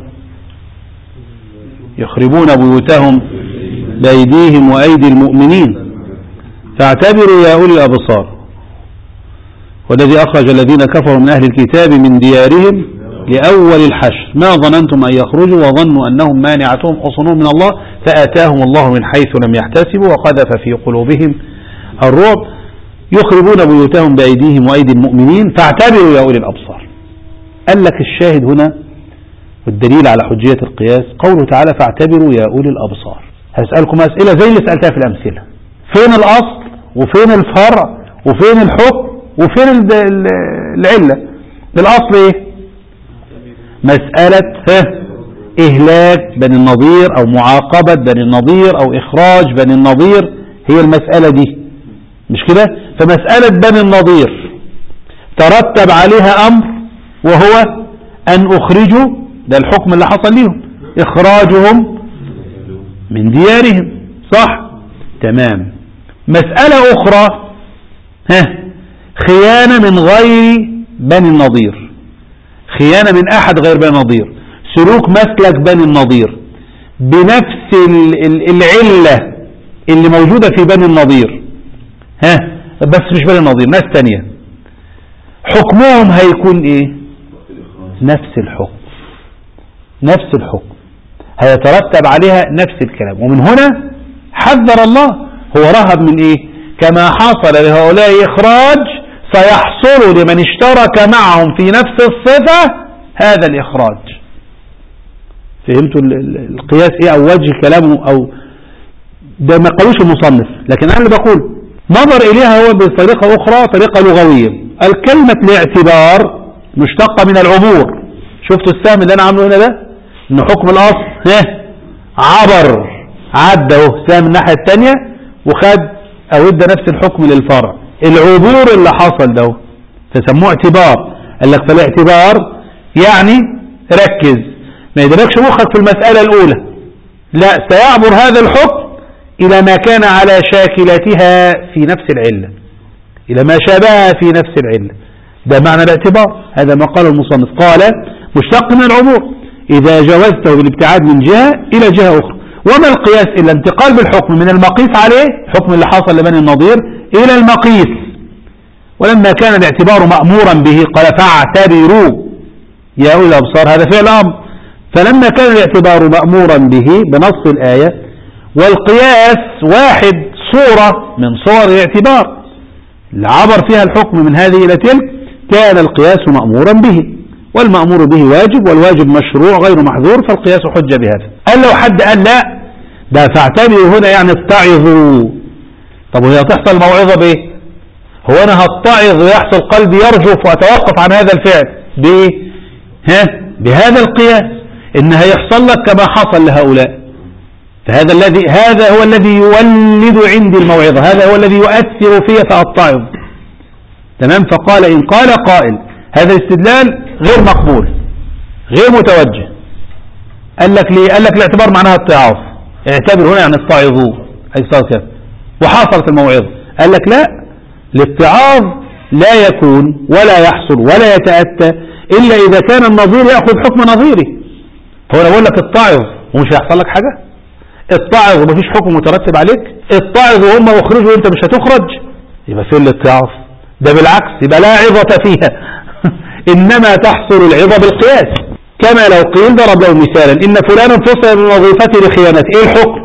يخربون بيوتهم بأيديهم وأيدي المؤمنين فاعتبروا يا أولي الأبصار، والذي أخرج الذين كفروا من أهل الكتاب من ديارهم لأول الحشر ما ظننتم أن يخرجوا وظنوا أنهم مانعتهم حصنهم من الله فآتاهم الله من حيث لم يحتسبوا وقذف في قلوبهم الرعب يخربون بيوتهم بأيديهم وأيدي المؤمنين فاعتبروا يا أولي الأبصار. قال لك الشاهد هنا والدليل على حجية القياس قوله تعالى فاعتبروا يا أولي الأبصار. هسألكم أسئلة زي اللي سألتها في الأمثلة، فين الأصل وفين الفرع وفين الحكم وفين العلة؟ الأصل إيه؟ مسألة إهلاك بني النضير أو معاقبة بني النضير أو إخراج بني النضير، هي المسألة دي مش كده؟ فمسألة بني النضير ترتب عليها أمر وهو أن أخرجوا، ده الحكم اللي حصل لهم، إخراجهم من ديارهم، صح؟ تمام. مسألة أخرى خيانة من غير بني النضير، خيانة من أحد غير بني النضير، سلوك مسلك بني النضير بنفس العلة اللي موجودة في بني النضير، بس مش بني النضير، ناس تانية، حكمهم هيكون إيه؟ نفس الحكم، نفس الحكم هيترتب عليها نفس الكلام. ومن هنا حذر الله، هو رهب من إيه؟ كما حصل لهؤلاء إخراج سيحصل لمن اشترك معهم في نفس الصفة هذا الإخراج. فهمتوا القياس إيه أو وجه كلامه؟ أو ده ما قالوش المصنف، لكن أنا اللي بقول نظر إليها هو بطريقة أخرى، طريقة لغوية. الكلمة الاعتبار مشتقة من العبور. شفتوا السهم اللي أنا عامله هنا ده؟ إن حكم الأصل عبر، عدى اهو سهم الناحية التانية وخد أو ادى نفس الحكم للفرع. العبور اللي حصل ده فسموه اعتبار. قال لك فالاعتبار يعني ركز، ما يدركش مخك في المسألة الأولى، لا، سيعبر هذا الحكم إلى ما كان على شاكلتها في نفس العلة، إلى ما شابهها في نفس العلة. ده معنى الاعتبار. هذا ما قال المصنف، قال مشتق من العبور إذا جوزته بالابتعاد من جهة إلى جهة أخرى. وما القياس إلا انتقال بالحكم من المقيس عليه، الحكم اللي حصل لبني النضير، إلى المقيس. ولما كان الاعتبار مأمورا به قال فاعتبروا يا أولي الأبصار، هذا فعل أمر. فلما كان الاعتبار مأمورا به بنص الآية، والقياس واحد صورة من صور الاعتبار العبر فيها الحكم من هذه إلى تلك، كان القياس مأمورا به، والمأمور به واجب، والواجب مشروع غير محظور، فالقياس حجة بهذا. قال لو حد قال لا، ده فاعتبروا هنا يعني اتعظوا، طب وهي تحصل الموعظة بايه؟ هو انا هتعظ ويحصل قلبي يرجف واتوقف عن هذا الفعل بايه؟ بهذا القياس ان هيحصل لك كما حصل لهؤلاء. هذا هو الذي يولد عندي الموعظة، هذا هو الذي يؤثر في فأتعظ. تمام. فقال إن قال قائل هذا الاستدلال غير مقبول غير متوجه، قال لك ليه؟ قال لك الاعتبار معناها التعاظ، اعتبر هنا يعني اتعظوا أي صار كذا وحصلت الموعظة. قال لك لا، الاتعاظ لا يكون ولا يحصل ولا يتأتى إلا إذا كان النظير يأخذ حكم نظيره. هو أنا بقول لك اتعظ ومش هيحصل لك حاجة، اتعظ ومفيش حكم مترتب عليك، اتعظ وهم يخرجوا وانت مش هتخرج، يبقى فين الاتعاظ؟ ده بالعكس يبقى لا عظة فيها إنما تحصل العظة بالقياس. كما لو قيل ضرب له مثالا إن فلانا فصل من وظيفته لخيانته، ايه الحكم؟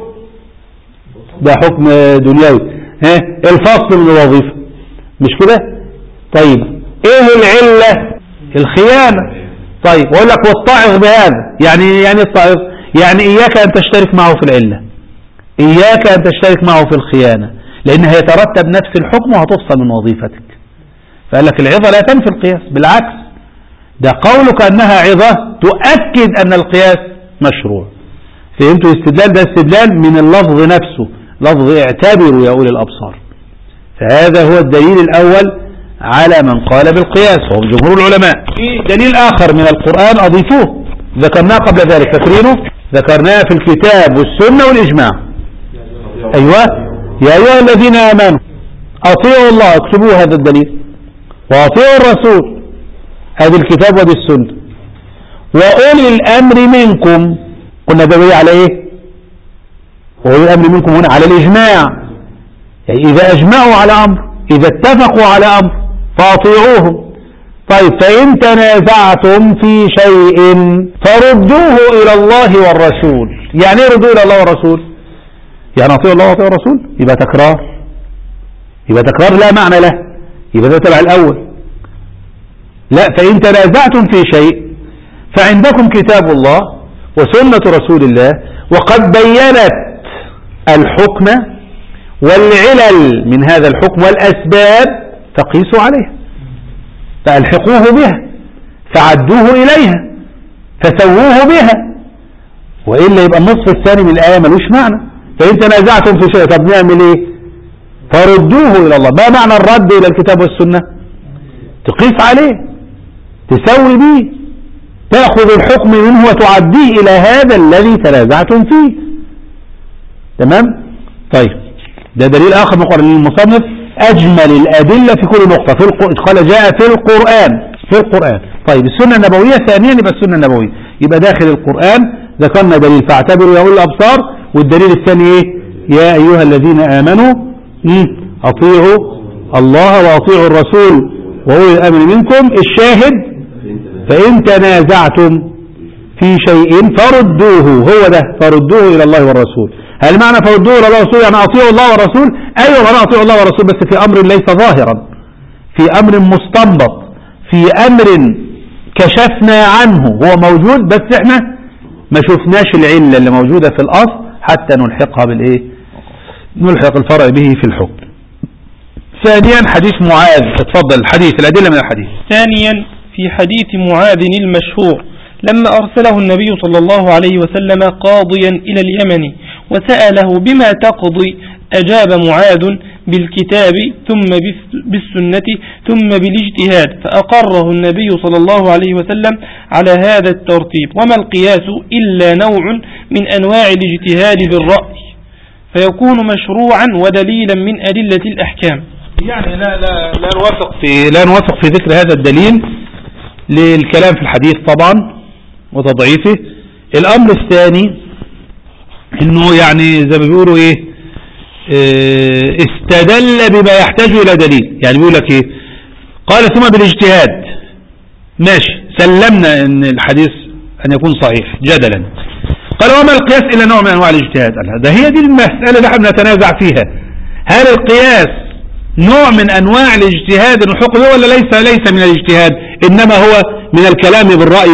ده حكم دنيوي، الفصل من الوظيفة مش كده؟ طيب ايه العلة؟ الخيانة. طيب واقول لك واتعظ بهذا، يعني اتعظ يعني إياك أن تشترك معه في العلة، إياك أن تشترك معه في الخيانة، لأن هيترتب نفس الحكم وهتفصل من وظيفتك. فقال لك العظة لا تنفي القياس، بالعكس ده قولك أنها عظة تؤكد أن القياس مشروع. فهمتوا الاستدلال؟ ده استدلال من اللفظ نفسه، لفظ اعتبروا يا أولي الأبصار. فهذا هو الدليل الأول على من قال بالقياس وهو جمهور العلماء. في دليل آخر من القرآن أضيفوه ذكرناه قبل ذلك، فاكرينه؟ ذكرناه في الكتاب والسنة والإجماع. أيوة، يا أيها الذين آمنوا أطيعوا الله، اكتبوا هذا الدليل، وأطيعوا الرسول، هذه الكتاب وهذه السنة، وأولي الأمر منكم. قلنا ده على إيه؟ وأولي الأمر منكم هنا على الإجماع، يعني إذا أجمعوا على أمر، إذا اتفقوا على أمر فأطيعوهم. طيب فإن تنازعتم في شيء فردوه إلى الله والرسول. يعني ايه ردوه إلى الله والرسول؟ يعني أطيعوا الله وأطيعوا الرسول، يبقى تكرار لا معنى له، يبقى ده تبع الأول. لا، فإن تنازعتم في شيء فعندكم كتاب الله وسنة رسول الله وقد بينت الحكم والعلل من هذا الحكم والأسباب فقيسوا عليها، فألحقوه بها، فعدوه إليها، فسووه بها، وإلا يبقى النصف الثاني من الآية ملوش معنى. فإن تنازعتم في شيء، طب نعمل إيه؟ فردوه إلى الله. ما معنى الرد إلى الكتاب والسنة؟ تقيس عليه، تسوي به، تأخذ الحكم منه وتعديه إلى هذا الذي تنازعتم فيه. تمام؟ طيب ده دليل آخر من القرآن. المصنف أجمل الأدلة في كل نقطة قال جاء في القرآن. طيب السنة النبوية ثانيا، يبقى السنة النبوية يبقى داخل القرآن. ذكرنا دليل فاعتبروا يا أولي الأبصار، والدليل الثاني إيه؟ يا أيها الذين آمنوا أطيعوا الله وأطيعوا الرسول وأولي الأمر منكم. الشاهد فإن تنازعتم في شيء فردوه، هو ده فردوه إلى الله والرسول. هل معنى فردوه إلى الله والرسول يعني أطيعوا الله والرسول؟ أيوة أنا أطيعوا الله والرسول، بس في أمر ليس ظاهرا، في أمر مستنبط، في أمر كشفنا عنه هو موجود بس احنا ما شفناش العلة اللي موجودة في الأصل حتى نلحقها بالإيه؟ نلحق الفرع به في الحكم. ثانيا حديث معاذ، اتفضل الحديث، الأدلة من الحديث. ثانيا في حديث معاذ المشهور لما أرسله النبي صلى الله عليه وسلم قاضيا إلى اليمن وسأله بما تقضي، أجاب معاذ بالكتاب ثم بالسنة ثم بالاجتهاد، فأقره النبي صلى الله عليه وسلم على هذا الترتيب. وما القياس إلا نوع من أنواع الاجتهاد بالرأي، فيكون مشروعا ودليلا من أدلة الأحكام. يعني لا نوافق في ذكر هذا الدليل للكلام في الحديث طبعا وتضعيفه. الأمر الثاني انه يعني زي ما بيقولوا ايه، استدل بما يحتاج الى دليل. يعني بيقول لك ايه؟ قال ثم بالاجتهاد، ماشي سلمنا ان الحديث ان يكون صحيح جدلا. قال وما القياس الا نوع من انواع الاجتهاد. ده هي دي المسألة اللي احنا نتنازع فيها، هل القياس نوع من انواع الاجتهاد الحكم ولا ليس من الاجتهاد، انما هو من الكلام بالرأي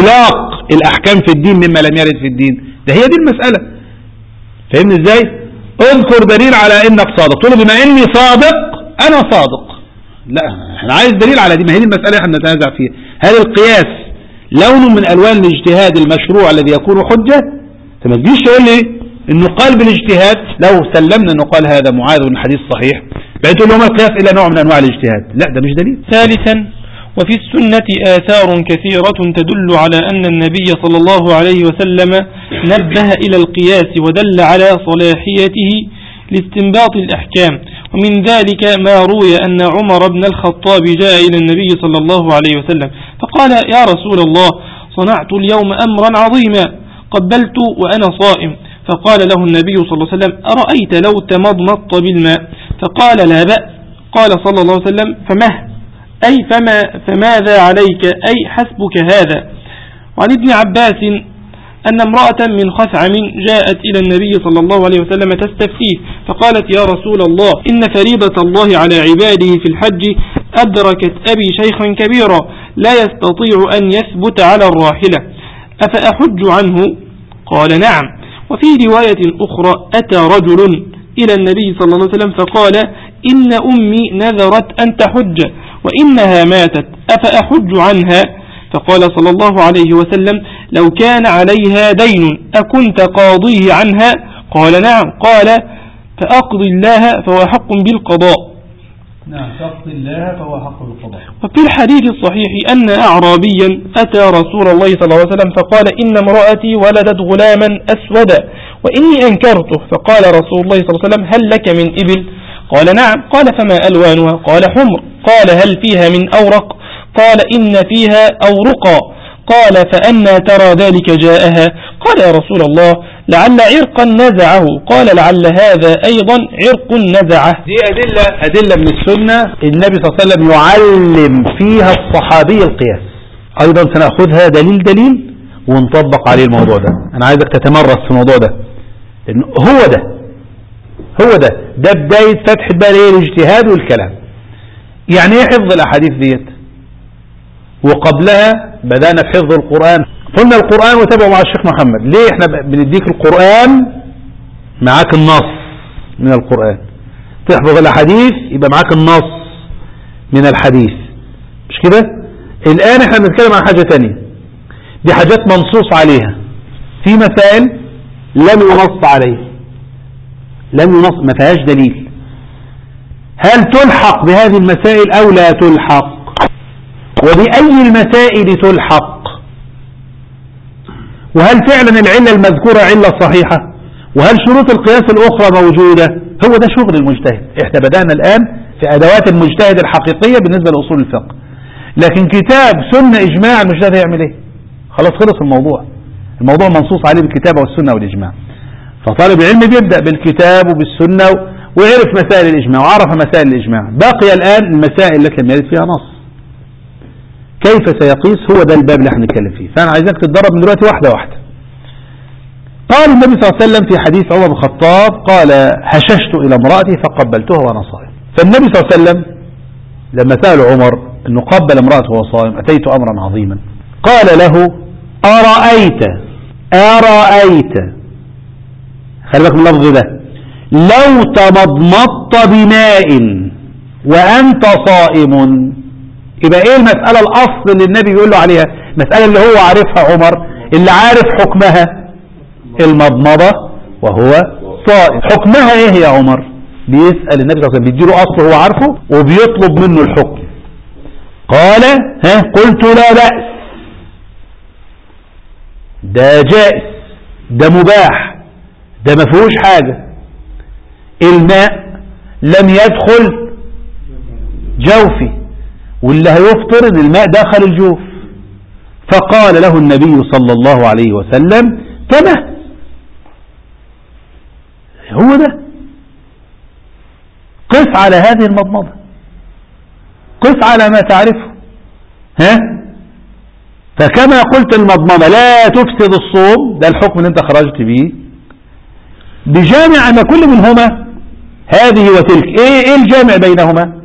واختلاق الاحكام في الدين مما لم يرد في الدين. ده هي دي المسألة. فاهمني ازاي؟ اذكر دليل على انك صادق، تقول بما اني صادق انا صادق. لا، احنا عايز دليل على دي، ما هي دي المسألة احنا نتنازع فيها. هل القياس لون من الوان الاجتهاد المشروع الذي يكون حجة؟ فما تجيش تقول لي انه قال بالاجتهاد، لو سلمنا انه قال هذا معاذ بن الحديث صحيح، بعد تقول له ما القياس الا نوع من انواع الاجتهاد؟ لا، ده مش دليل. ثالثا، وفي السنة آثار كثيرة تدل على أن النبي صلى الله عليه وسلم نبه إلى القياس ودل على صلاحيته لاستنباط الأحكام. ومن ذلك ما روي أن عمر بن الخطاب جاء إلى النبي صلى الله عليه وسلم فقال: يا رسول الله، صنعت اليوم أمرا عظيما، قبلت وأنا صائم. فقال له النبي صلى الله عليه وسلم: أرأيت لو تمضمضت بالماء؟ فقال: لا بأس. قال صلى الله عليه وسلم: أي فماذا عليك؟ أي حسبك هذا. وعن ابن عباس أن امرأة من خثعم جاءت إلى النبي صلى الله عليه وسلم تستفتيه، فقالت: يا رسول الله، إن فريضة الله على عباده في الحج أدركت أبي شيخا كبيرا لا يستطيع أن يثبت على الراحلة، أفأحج عنه؟ قال: نعم. وفي رواية أخرى: أتى رجل إلى النبي صلى الله عليه وسلم فقال: إن أمي نذرت أن تحج وإنها ماتت، أفأحج عنها؟ فقال صلى الله عليه وسلم: لو كان عليها دين أكنت قاضيه عنها؟ قال: نعم. قال: فأقضي الله فهو حق بالقضاء. نعم، فأقضي الله فهو حق بالقضاء. وفي الحديث الصحيح أن أعرابيا أتى رسول الله صلى الله عليه وسلم فقال: إن امرأتي ولدت غلاما أسودا وإني أنكرته. فقال رسول الله صلى الله عليه وسلم: هل لك من إبل؟ قال: نعم. قال: فما ألوانها؟ قال: حمر. قال: هل فيها من أورق؟ قال: إن فيها أورقا. قال: فأنا ترى ذلك جاءها؟ قال: يا رسول الله، لعل عرقا نزعه. قال: لعل هذا أيضا عرق نزعه. دي أدلة من السنة النبي صلى الله عليه وسلم يعلم فيها الصحابي القياس. أيضا سنأخذها دليل ونطبق عليه الموضوع ده. أنا عايزك تتمرس في الموضوع ده، لأنه هو ده بداية فتح بقى الاجتهاد والكلام. يعني ايه حفظ الأحاديث ديت؟ وقبلها بدأنا في حفظ القرآن. قلنا القرآن وتابعوا مع الشيخ محمد. ليه احنا بنديك القرآن؟ معاك النص من القرآن. تحفظ الأحاديث يبقى معاك النص من الحديث، مش كده؟ الآن احنا بنتكلم عن حاجة تانية، دي حاجات منصوص عليها، في مسائل لم ينص عليها، ما فيهاش دليل. هل تلحق بهذه المسائل أو لا تلحق؟ وبأي المسائل تلحق؟ وهل فعلا العلة المذكورة علة صحيحة؟ وهل شروط القياس الأخرى موجودة؟ هو ده شغل المجتهد. احنا بدأنا الآن في أدوات المجتهد الحقيقية بالنسبة لأصول الفقه. لكن كتاب سنة إجماع المجتهد يعمل ايه؟ خلاص خلص الموضوع منصوص عليه بالكتاب والسنة والإجماع. فطالب العلم بيبدأ بالكتاب وبالسنة وعرف مسائل الإجماع وعرف مسائل الإجماع. بقي الآن المسائل التي لم يرد فيها نص، كيف سيقيس؟ هو ده الباب اللي احنا نتكلم فيه. فأنا عايزك تتدرب من دلوقتي واحدة واحدة. قال النبي صلى الله عليه وسلم في حديث عمر بن الخطاب قال: هششت إلى امرأتي فقبلتها وأنا صائم. فالنبي صلى الله عليه وسلم لما سأل عمر أنه قبل امرأته وهو صائم: أتيت أمرا عظيما. قال له: أرأيت خلي بالك من اللفظ ده، لو تمضمضت بماء وأنت صائم. يبقى ايه المسألة الأصل اللي النبي بيقول له عليها؟ مسألة اللي هو عارفها عمر، اللي عارف حكمها المضمضة وهو صائم. حكمها ايه يا عمر؟ بيسأل النبي صلى الله عليه وسلم، بيديله أصل هو عارفه وبيطلب منه الحكم. قال: قلت لا بأس، ده جائز، ده مباح، ده ما فيهوش حاجة. الماء لم يدخل جوفي، واللي هيفطر ان الماء دخل الجوف. فقال له النبي صلى الله عليه وسلم: تمه، هو ده، قس على هذه المضمضة، قس على ما تعرفه. فكما قلت المضمضة لا تفسد الصوم، ده الحكم اللي انت خرجت به، بجامع ان كل منهما هذه وتلك. ايه الجامع بينهما؟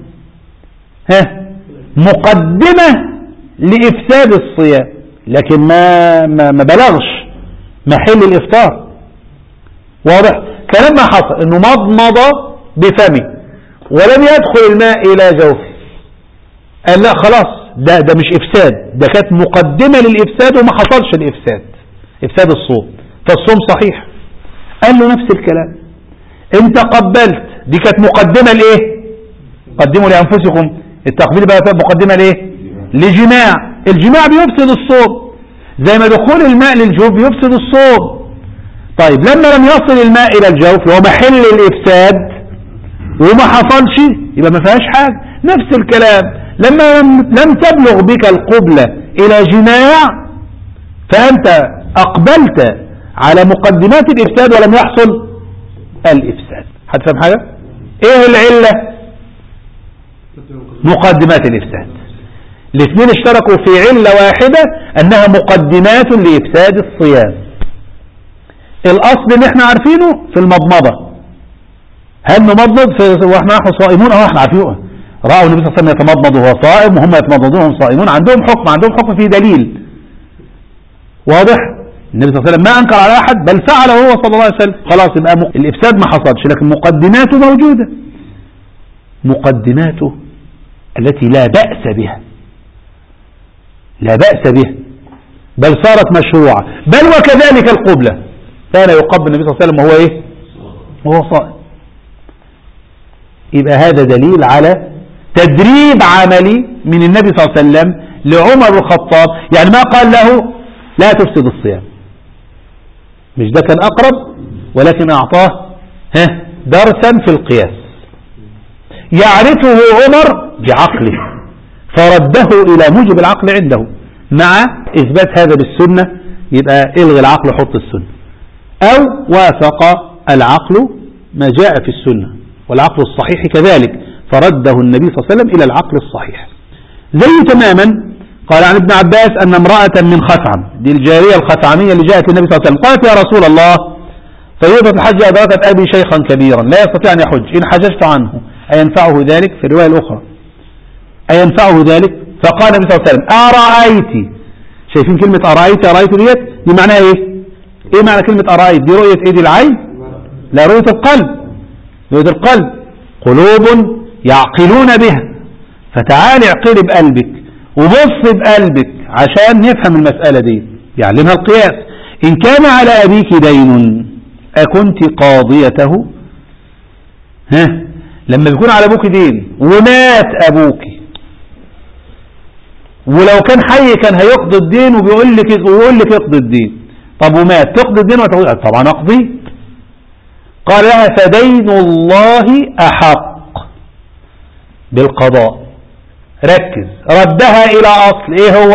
مقدمة لإفساد الصيام، لكن ما بلغش محل الإفطار، واضح؟ كلام ما حصل انه مضمض بفمه ولم يدخل الماء الى جوفه، قال لا خلاص ده مش افساد، ده كانت مقدمة للافساد وما حصلش الافساد، افساد الصوم، فالصوم صحيح. قال له نفس الكلام، انت قبلت، دي كانت مقدمة لايه؟ قدموا لانفسكم، التقبيل بقى مقدمة لايه؟ لجماع، الجماع بيفسد الصوم زي ما دخول الماء للجوف بيفسد الصوم. طيب لما لم يصل الماء الى الجوف وهو محل الافساد وما حصلش يبقى ما فيهاش حاجة. نفس الكلام لما لم تبلغ بك القبلة الى جماع فانت اقبلت على مقدمات الافساد ولم يحصل الافساد. هتفهم حاجة؟ ايه العلة؟ مقدمات الافساد. الاثنين اشتركوا في علة واحدة انها مقدمات لافساد الصيام. الاصل اللي احنا عارفينه في المضمضة، هل نمضمض واحنا صائمون؟ احنا عارفينه، رأوا النبي صلى الله عليه وسلم يتمضمض وهو صائم وهم يتمضمضون وهم صائمون، عندهم حكم فيه دليل واضح. النبي صلى الله عليه وسلم ما انكر على احد بل فعله هو صلى الله عليه وسلم. خلاص يبقى الافساد ما حصلش، لكن مقدماته موجودة، مقدماته التي لا بأس بها، لا بأس بها بل صارت مشروعة. بل وكذلك القبلة كان يقبل النبي صلى الله عليه وسلم وهو ايه؟ وهو صائم. يبقى هذا دليل على تدريب عملي من النبي صلى الله عليه وسلم لعمر بن الخطاب، يعني ما قال له لا تفسد الصيام، مش ده كان أقرب، ولكن أعطاه درسا في القياس يعرفه عمر بعقله فرده إلى موجب العقل عنده مع إثبات هذا بالسنة. يبقى إلغي العقل حط السنة، أو وافق العقل ما جاء في السنة والعقل الصحيح كذلك فرده النبي صلى الله عليه وسلم إلى العقل الصحيح. زي تماما قال عن ابن عباس أن امرأة من خثعم، دي الجارية الخثعمية اللي جاءت النبي صلى الله عليه وسلم، قالت يا رسول الله فريضة الحج أدركت أبي شيخا كبيرا لا يستطيع أن يحج، إن حججت عنه أينفعه ذلك؟ في الرواية الأخرى أينفعه ذلك؟ فقال النبي صلى الله عليه وسلم أرأيت. شايفين كلمة أرأيت دي معناها إيه؟ إيه معنى كلمة أرأيت؟ دي رؤية إيه؟ دي العين؟ لا، رؤية القلب. رؤية القلب قلوب يعقلون بها، فتعالي اعقلي بقلبك وبص بقلبك عشان نفهم المسألة دي، يعلمها القياس. إن كان على أبيك دين أكنت قاضيته؟ لما بيكون على أبوك دين ومات أبوك، ولو كان حي كان هيقضي الدين وبيقول لك اقضي الدين، طب ومات تقضي الدين وتقول طبعا اقضي. قال لها فدين الله أحق بالقضاء. ركز، ردها إلى أصل إيه هو؟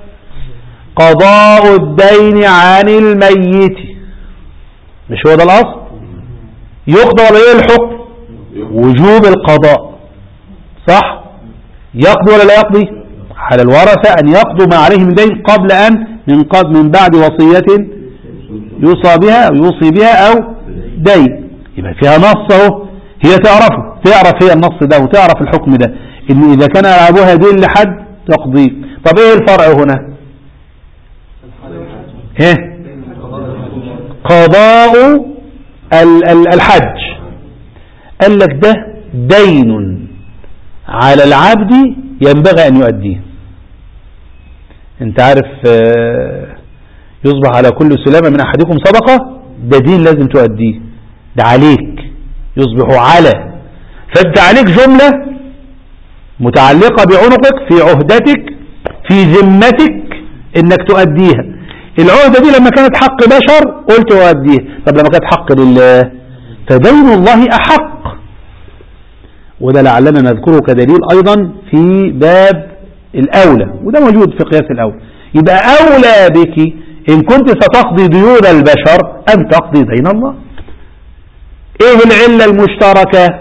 قضاء الدين عن الميت، مش هو ده الأصل؟ يقضى ولا إيه الحكم؟ وجوب القضاء، صح؟ يقضي ولا لا يقضي؟ على الورثة أن يقضوا ما عليهم من دين قبل أن من بعد وصية يوصى بها أو يوصي بها أو دين. يبقى فيها نص اهو، هي تعرف هي النص ده وتعرف الحكم ده، إن إذا كان على أبوها دين لحد تقضيه. طب إيه الفرع هنا؟ قضاء الحج. قال لك ده دين على العبد ينبغي أن يؤديه. انت عارف يصبح على كل سلامة من أحدكم صدقة، ده دين لازم تؤديه، ده عليك، يصبح على، فانت عليك جملة متعلقة بعنقك في عهدتك في ذمتك انك تؤديها. العهدة دي لما كانت حق بشر قلت أؤديها، طب لما كانت حق لله فدين الله أحق. وده لعلنا نذكره كدليل أيضا في باب الأولى، وده موجود في قياس الأولى. يبقى أولى بك إن كنت ستقضي ديون البشر أن تقضي دين الله. إيه العلة المشتركة؟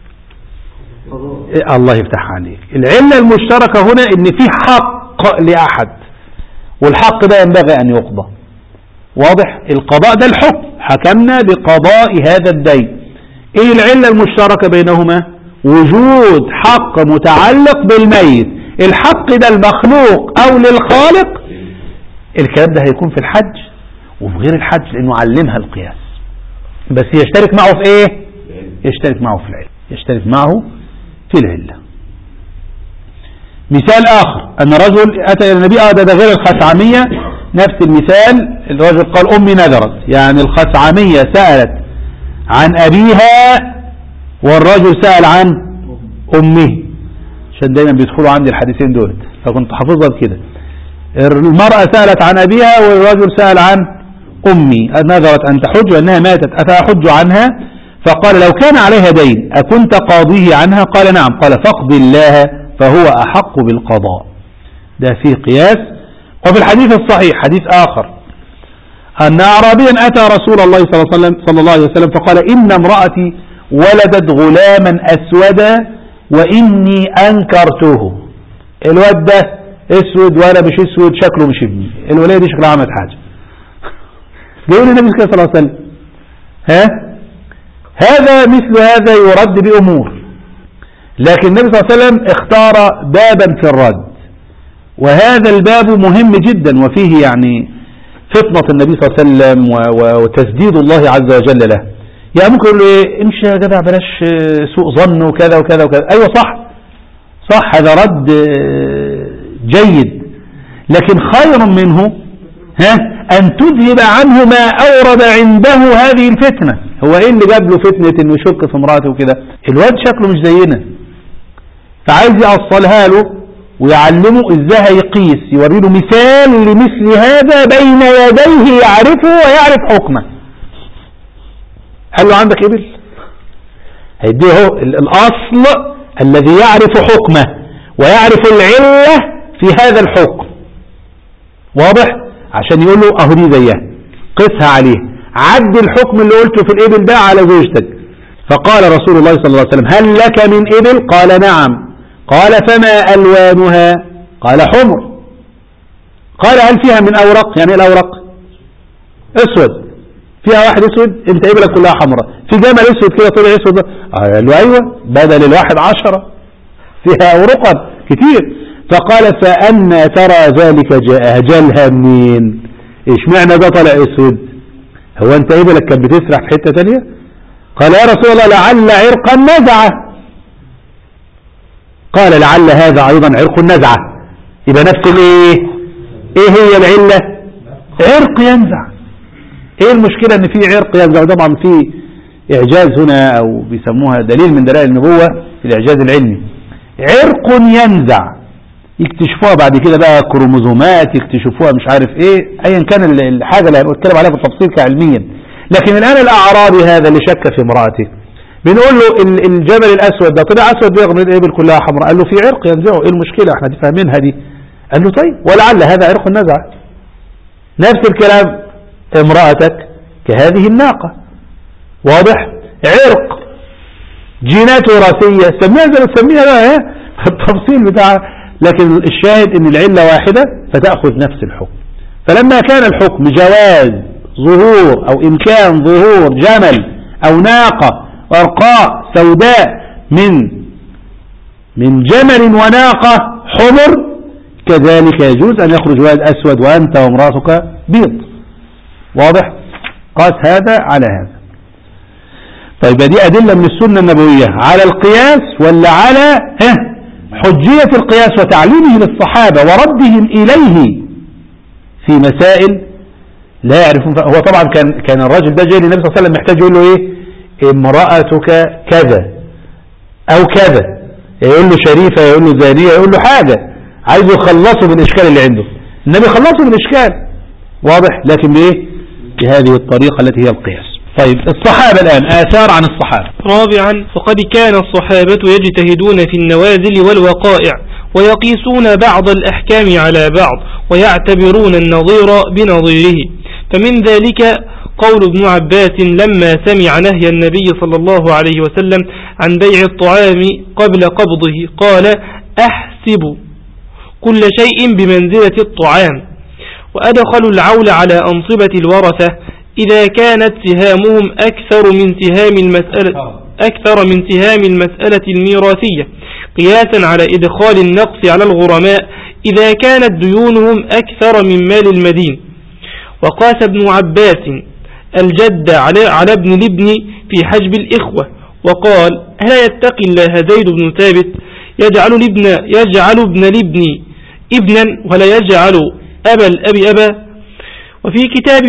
الله يفتح عليك. العلة المشتركة هنا إن في حق لأحد، والحق ده ينبغي أن يقضى. واضح؟ القضاء ده الحكم، حكمنا بقضاء هذا الدين. إيه العلة المشتركة بينهما؟ وجود حق متعلق بالميت. الحق ده المخلوق أو للخالق، الكلام ده هيكون في الحج وفي غير الحج، لأنه علمها القياس. بس يشترك معه في ايه؟ يشترك معه في العلة، يشترك معه في العلة. مثال آخر أن رجل أتى إلى النبي، ده غير الخثعمية، نفس المثال. الرجل قال أمي نذرت، يعني الخثعمية سألت عن أبيها والرجل سأل عن أمه، عشان دايما بيدخلوا عندي الحديثين دول فكنت حافظها بكده. المرأة سألت عن أبيها والرجل سأل عن أمي، نذرت أن تحج وأنها ماتت أفأحج عنها؟ فقال لو كان عليها دين أكنت قاضيه عنها؟ قال نعم. قال فاقض الله فهو أحق بالقضاء. ده فيه قياس. وفي الحديث الصحيح حديث آخر أن أعرابيا أتى رسول الله صلى الله عليه وسلم فقال إن امرأتي ولدت غلاما أسودا وإني أنكرته. الواد ده اسود ولا مش اسود، شكله مش ابني، الولاية دي شكلها عملت حاجة. يقول النبي صلى الله عليه وسلم هذا مثل هذا يرد بأمور، لكن النبي صلى الله عليه وسلم اختار بابا في الرد، وهذا الباب مهم جدا وفيه يعني فطنة النبي صلى الله عليه وسلم وتسديد الله عز وجل له. يعني ممكن يقول له ايه، امشي يا جدع بلاش سوء ظن وكذا وكذا وكذا. ايوه صح هذا رد جيد، لكن خير منه ان تذهب عنه ما اورد عنده هذه الفتنة. هو ايه اللي جاب له فتنة انه يشك في امراته وكده؟ الواد شكله مش زينا، فعايز يأصلها له ويعلمه ازاي يقيس، يوري له مثال لمثل هذا بين يديه يعرفه ويعرف حكمه. قال له عندك ابل، هيديه الاصل الذي يعرف حكمه ويعرف العلة في هذا الحكم، واضح؟ عشان يقول له اهو دي زيها قسها عليه، عد الحكم اللي قلته في الابل ده على زوجتك. فقال رسول الله صلى الله عليه وسلم هل لك من ابل؟ قال نعم. قال فما ألوانها؟ قال حمر. قال هل فيها من أورق؟ يعني الأورق أسود، فيها واحد أسود، انت إبلك كلها حمراء، في جمل أسود كده طلع أسود. قال له أيوة، بدل الواحد 10 فيها أورقا كتير. فقال فأنا ترى ذلك جالها منين؟ إيش معنى ده طلع أسود؟ هو انت إبلك كانت بتسرح في حتة تانية؟ قال يا رسول الله لعل عرقا نزعه. قال لعل هذا أيضا عرق النزعة. يبقى نفس ايه هي العلة؟ عرق ينزع. ايه المشكلة ان في عرق ينزع؟ طبعا في اعجاز هنا او بيسموها دليل من دلائل النبوة في الاعجاز العلمي. عرق ينزع يكتشفوها بعد كده بقى كروموزومات، يكتشفوها مش عارف ايه، ايا كان الحاجة اللي هنتكلم عليها بالتفصيل كعلميا. لكن الان الاعرابي هذا اللي شك في امرأته بنقول له الجبل الاسود ده طلع اسود بيغمر الابل كلها حمراء، قال له في عرق ينزعه، ايه المشكلة احنا دي فاهمينها دي. قال له طيب ولعل هذا عرق النزع. نفس الكلام امرأتك كهذه الناقة، واضح؟ عرق جينات وراثية سميها زي ما تسميها بقى التفصيل بتاعها، لكن الشاهد ان العلة واحدة فتأخذ نفس الحكم. فلما كان الحكم جواز ظهور او امكان ظهور جمل او ناقة وارقاء سوداء من جمل وناقة حمر، كذلك يجوز ان يخرج ولد اسود وانت وامرأتك بيض. واضح؟ قاس هذا على هذا. طيب دي ادلة من السنة النبوية على القياس ولا على حجية القياس وتعليمه للصحابة وردهم اليه في مسائل لا يعرفون. هو طبعا كان الرجل ده جاي للنبي صلى الله عليه وسلم محتاج يقول له ايه؟ امرأتك كذا او كذا، يقول له شريفة، يقول له زانية، يقول له حاجة عايز يخلصه من الاشكال اللي عنده. النبي خلصه من الاشكال، واضح؟ لكن بايه؟ بهذه الطريقة التي هي القياس. طيب الصحابة الآن آثار عن الصحابة. رابعا وقد كان الصحابة يجتهدون في النوازل والوقائع ويقيسون بعض الأحكام على بعض ويعتبرون النظير بنظيره. فمن ذلك قول ابن عباس لما سمع نهي النبي صلى الله عليه وسلم عن بيع الطعام قبل قبضه قال أحسب كل شيء بمنزلة الطعام. وأدخلوا العول على أنصبة الورثة إذا كانت سهامهم أكثر من سهام المسألة الميراثية، قياسا على إدخال النقص على الغرماء إذا كانت ديونهم أكثر من مال المدين. وقاس ابن عباس الجد على ابن الابن في حجب الإخوة. وقال: هل يتقي الله زيد بن ثابت يجعل ابن الابن ابنا ولا يجعل أبا الأب أبا. وفي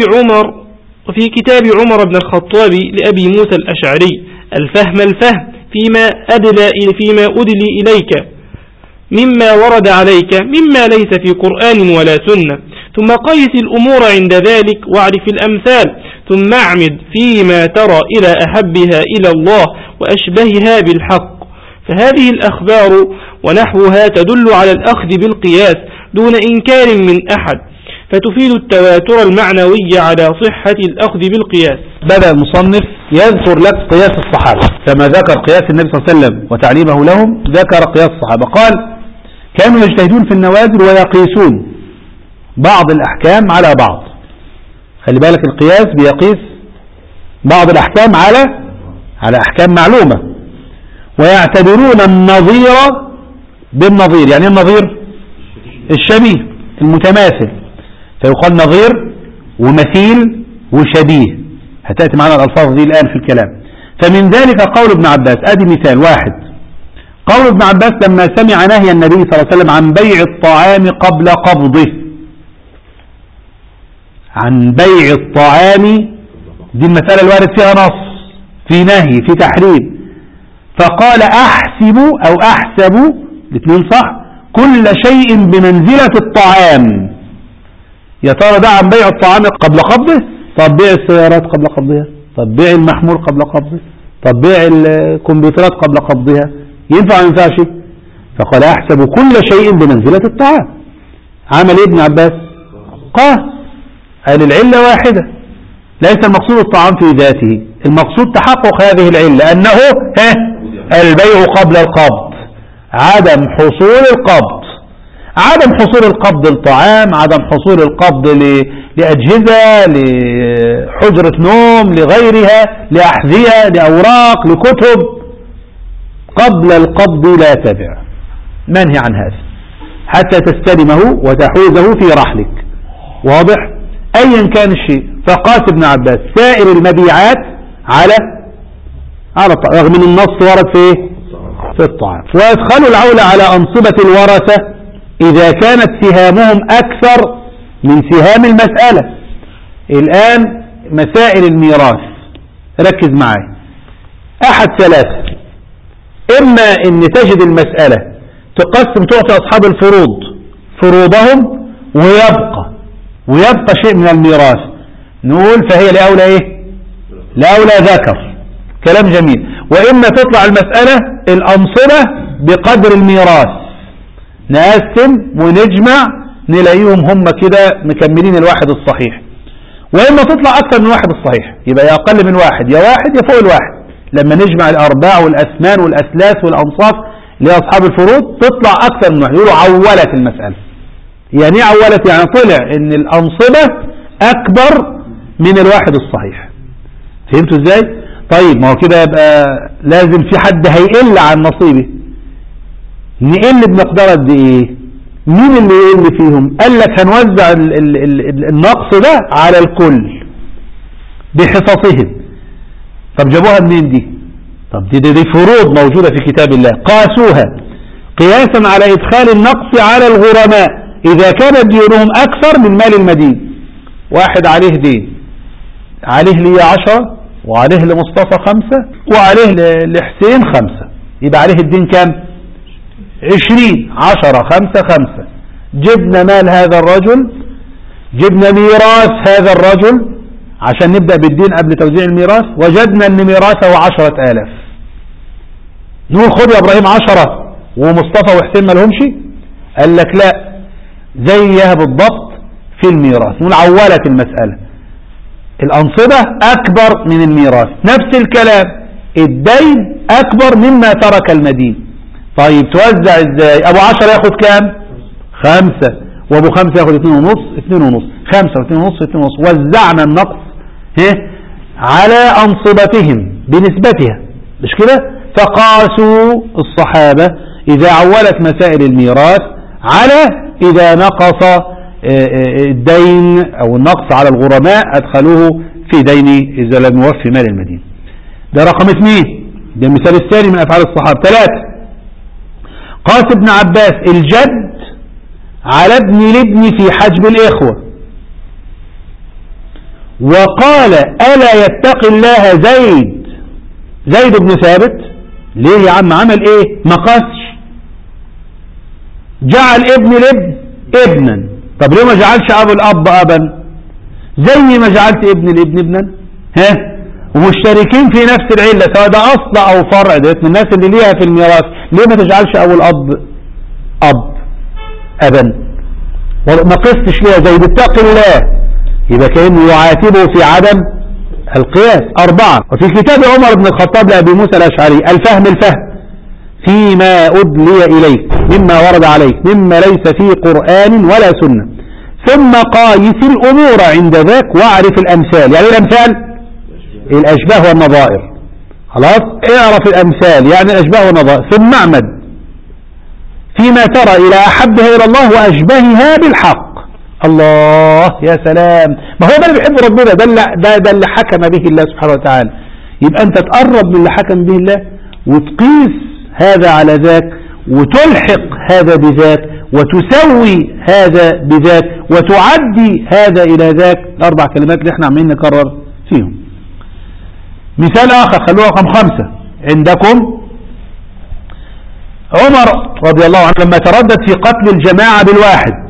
كتاب عمر بن الخطاب لأبي موسى الأشعري: الفهم فيما أدلي إليك مما ورد عليك مما ليس في قرآن ولا سنة، ثم قيس الأمور عند ذلك واعرف الأمثال، ثم اعمد فيما ترى إلى أحبها إلى الله وأشبهها بالحق. فهذه الأخبار ونحوها تدل على الأخذ بالقياس دون إنكار من أحد، فتفيد التواتر المعنوي على صحة الأخذ بالقياس. بدأ المصنف يذكر لك قياس الصحابة، كما ذكر قياس النبي صلى الله عليه وسلم وتعليمه لهم ذكر قياس الصحابة. قال: كانوا يجتهدون في النوازل ويقيسون بعض الأحكام على بعض. خلي بالك، القياس بيقيس بعض الأحكام على أحكام معلومة. ويعتبرون النظير بالنظير. يعني النظير الشبيه المتماثل، فيقال نظير ومثيل وشبيه. هتأتي معنا الألفاظ دي الآن في الكلام. فمن ذلك قول ابن عباس. أدي مثال واحد. قول ابن عباس لما سمع نهي النبي صلى الله عليه وسلم عن بيع الطعام قبل قبضه. عن بيع الطعام، دي المسألة الوارد فيها نص، في نهي، في تحريم. فقال: أحسب الاثنين صح، كل شيء بمنزلة الطعام. يا ترى ده عن بيع الطعام قبل قبضه؟ طب بيع السيارات قبل قبضها؟ طب بيع المحمول قبل قبضه؟ طب بيع الكمبيوترات قبل قبضها؟ ينفع ما ينفعش؟ فقال: أحسب كل شيء بمنزلة الطعام. عمل ايه ابن عباس؟ قال العلة واحدة، ليس المقصود الطعام في ذاته، المقصود تحقق هذه العلة، أنه البيع قبل القبض، عدم حصول القبض. عدم حصول القبض للطعام، عدم حصول القبض لأجهزة، لحجرة نوم، لغيرها، لأحذية، لأوراق، لكتب. قبل القبض لا تبع، منهي عن هذا حتى تستلمه وتحوزه في رحلك. واضح؟ أيا كان الشيء. فقاس ابن عباس سائر المبيعات على الطعام، رغم من النص ورد في الطعام. ويدخلوا العول على أنصبة الورثة إذا كانت سهامهم أكثر من سهام المسألة. الآن مسائل الميراث، ركز معي. أحد ثلاثة: إما أن تجد المسألة تقسم، تعطي أصحاب الفروض فروضهم ويبقى شيء من الميراث، نقول فهي لأولى إيه؟ لأولى ذكر. كلام جميل. وإما تطلع المسألة الأنصبة بقدر الميراث، نقسم ونجمع نلاقيهم هم كده مكملين الواحد الصحيح. وإما تطلع أكثر من واحد الصحيح، يبقى يا أقل من واحد يا واحد يا فوق الواحد. لما نجمع الأرباع والأثمان والأثلاث والأنصاف لأصحاب الفروض تطلع أكثر من واحد. يقولوا عولت المسألة. يعني ايه عولت؟ يعني طلع ان الأنصبة أكبر من الواحد الصحيح. فهمتوا ازاي؟ طيب، ما هو كده يبقى لازم في حد هيقل عن نصيبه. نقل بمقدار قد ايه؟ مين اللي يقل فيهم؟ قال لك هنوزع النقص ده على الكل بحصصهم. طب جابوها منين دي؟ طب دي فروض موجودة في كتاب الله، قاسوها قياسا على إدخال النقص على الغرماء إذا كانت ديونهم أكثر من مال المدين. واحد عليه دين، عليه لي 10 وعليه لمصطفى 5 وعليه لحسين 5، يبقى عليه الدين كام؟ 20. 10 5 5. جبنا مال هذا الرجل، جبنا ميراث هذا الرجل عشان نبدأ بالدين قبل توزيع الميراث، وجدنا ان ميراثه 10,000. نقول خد يا ابراهيم 10 ومصطفى وحسين ما لهمش؟ قال لك لا، زيها بالضبط في الميراث. نقول عولت المسألة، الأنصبة أكبر من الميراث. نفس الكلام، الدين أكبر مما ترك المدين. طيب توزع ازاي؟ أبو 10 ياخد كام؟ 5، وأبو 5 ياخد 2.5 2.5، 5 و2.5 2.5. وزعنا النقص على أنصبتهم بنسبتها، مش كده؟ فقاسوا الصحابة إذا عولت مسائل الميراث على إذا نقص الدين أو النقص على الغرماء أدخلوه في دينه إذا لم يوفي مال المدينة. ده رقم 2. ده المثال الثاني من أفعال الصحابة. 3. قاس ابن عباس الجد على ابن الابن في حجب الإخوة، وقال ألا يتقي الله زيد بن ثابت. ليه يا عم؟ عمل ايه؟ ما قاسش، جعل ابن الابن ابنا. طب ليه ما جعلش ابو الاب ابا زي ما جعلت ابن الابن ابنا؟ ومشتركين في نفس العلة سواء ده اصل او فرع، ده من الناس اللي ليها في الميراث. ليه ما تجعلش ابو الاب ابا؟ ما قستش ليه زيد؟ اتق الله. يبقى كأنه يعاتبه في عدم القياس. 4. وفي كتاب عمر بن الخطاب لأبي موسى الأشعري الفهم فيما أدلي إليك مما ورد عليك مما ليس في قرآن ولا سنة، ثم قايس الأمور عند ذاك واعرف الأمثال. يعني الأمثال الأشباه والنظائر. خلاص، اعرف الأمثال يعني الأشباه والنظائر، ثم اعمد فيما ترى إلى أحبها إلى الله وأشبهها بالحق. الله يا سلام، ما هو ده اللي بيحب ربنا، ده اللي حكم به الله سبحانه وتعالى. يبقى أنت تقرب من اللي حكم به الله وتقيس هذا على ذاك وتلحق هذا بذاك وتسوي هذا بذاك وتعدي هذا إلى ذاك. 4 كلمات اللي احنا عمالين نكرر فيهم. مثال آخر خلوه رقم 5 عندكم. عمر رضي الله عنه لما تردد في قتل الجماعة بالواحد،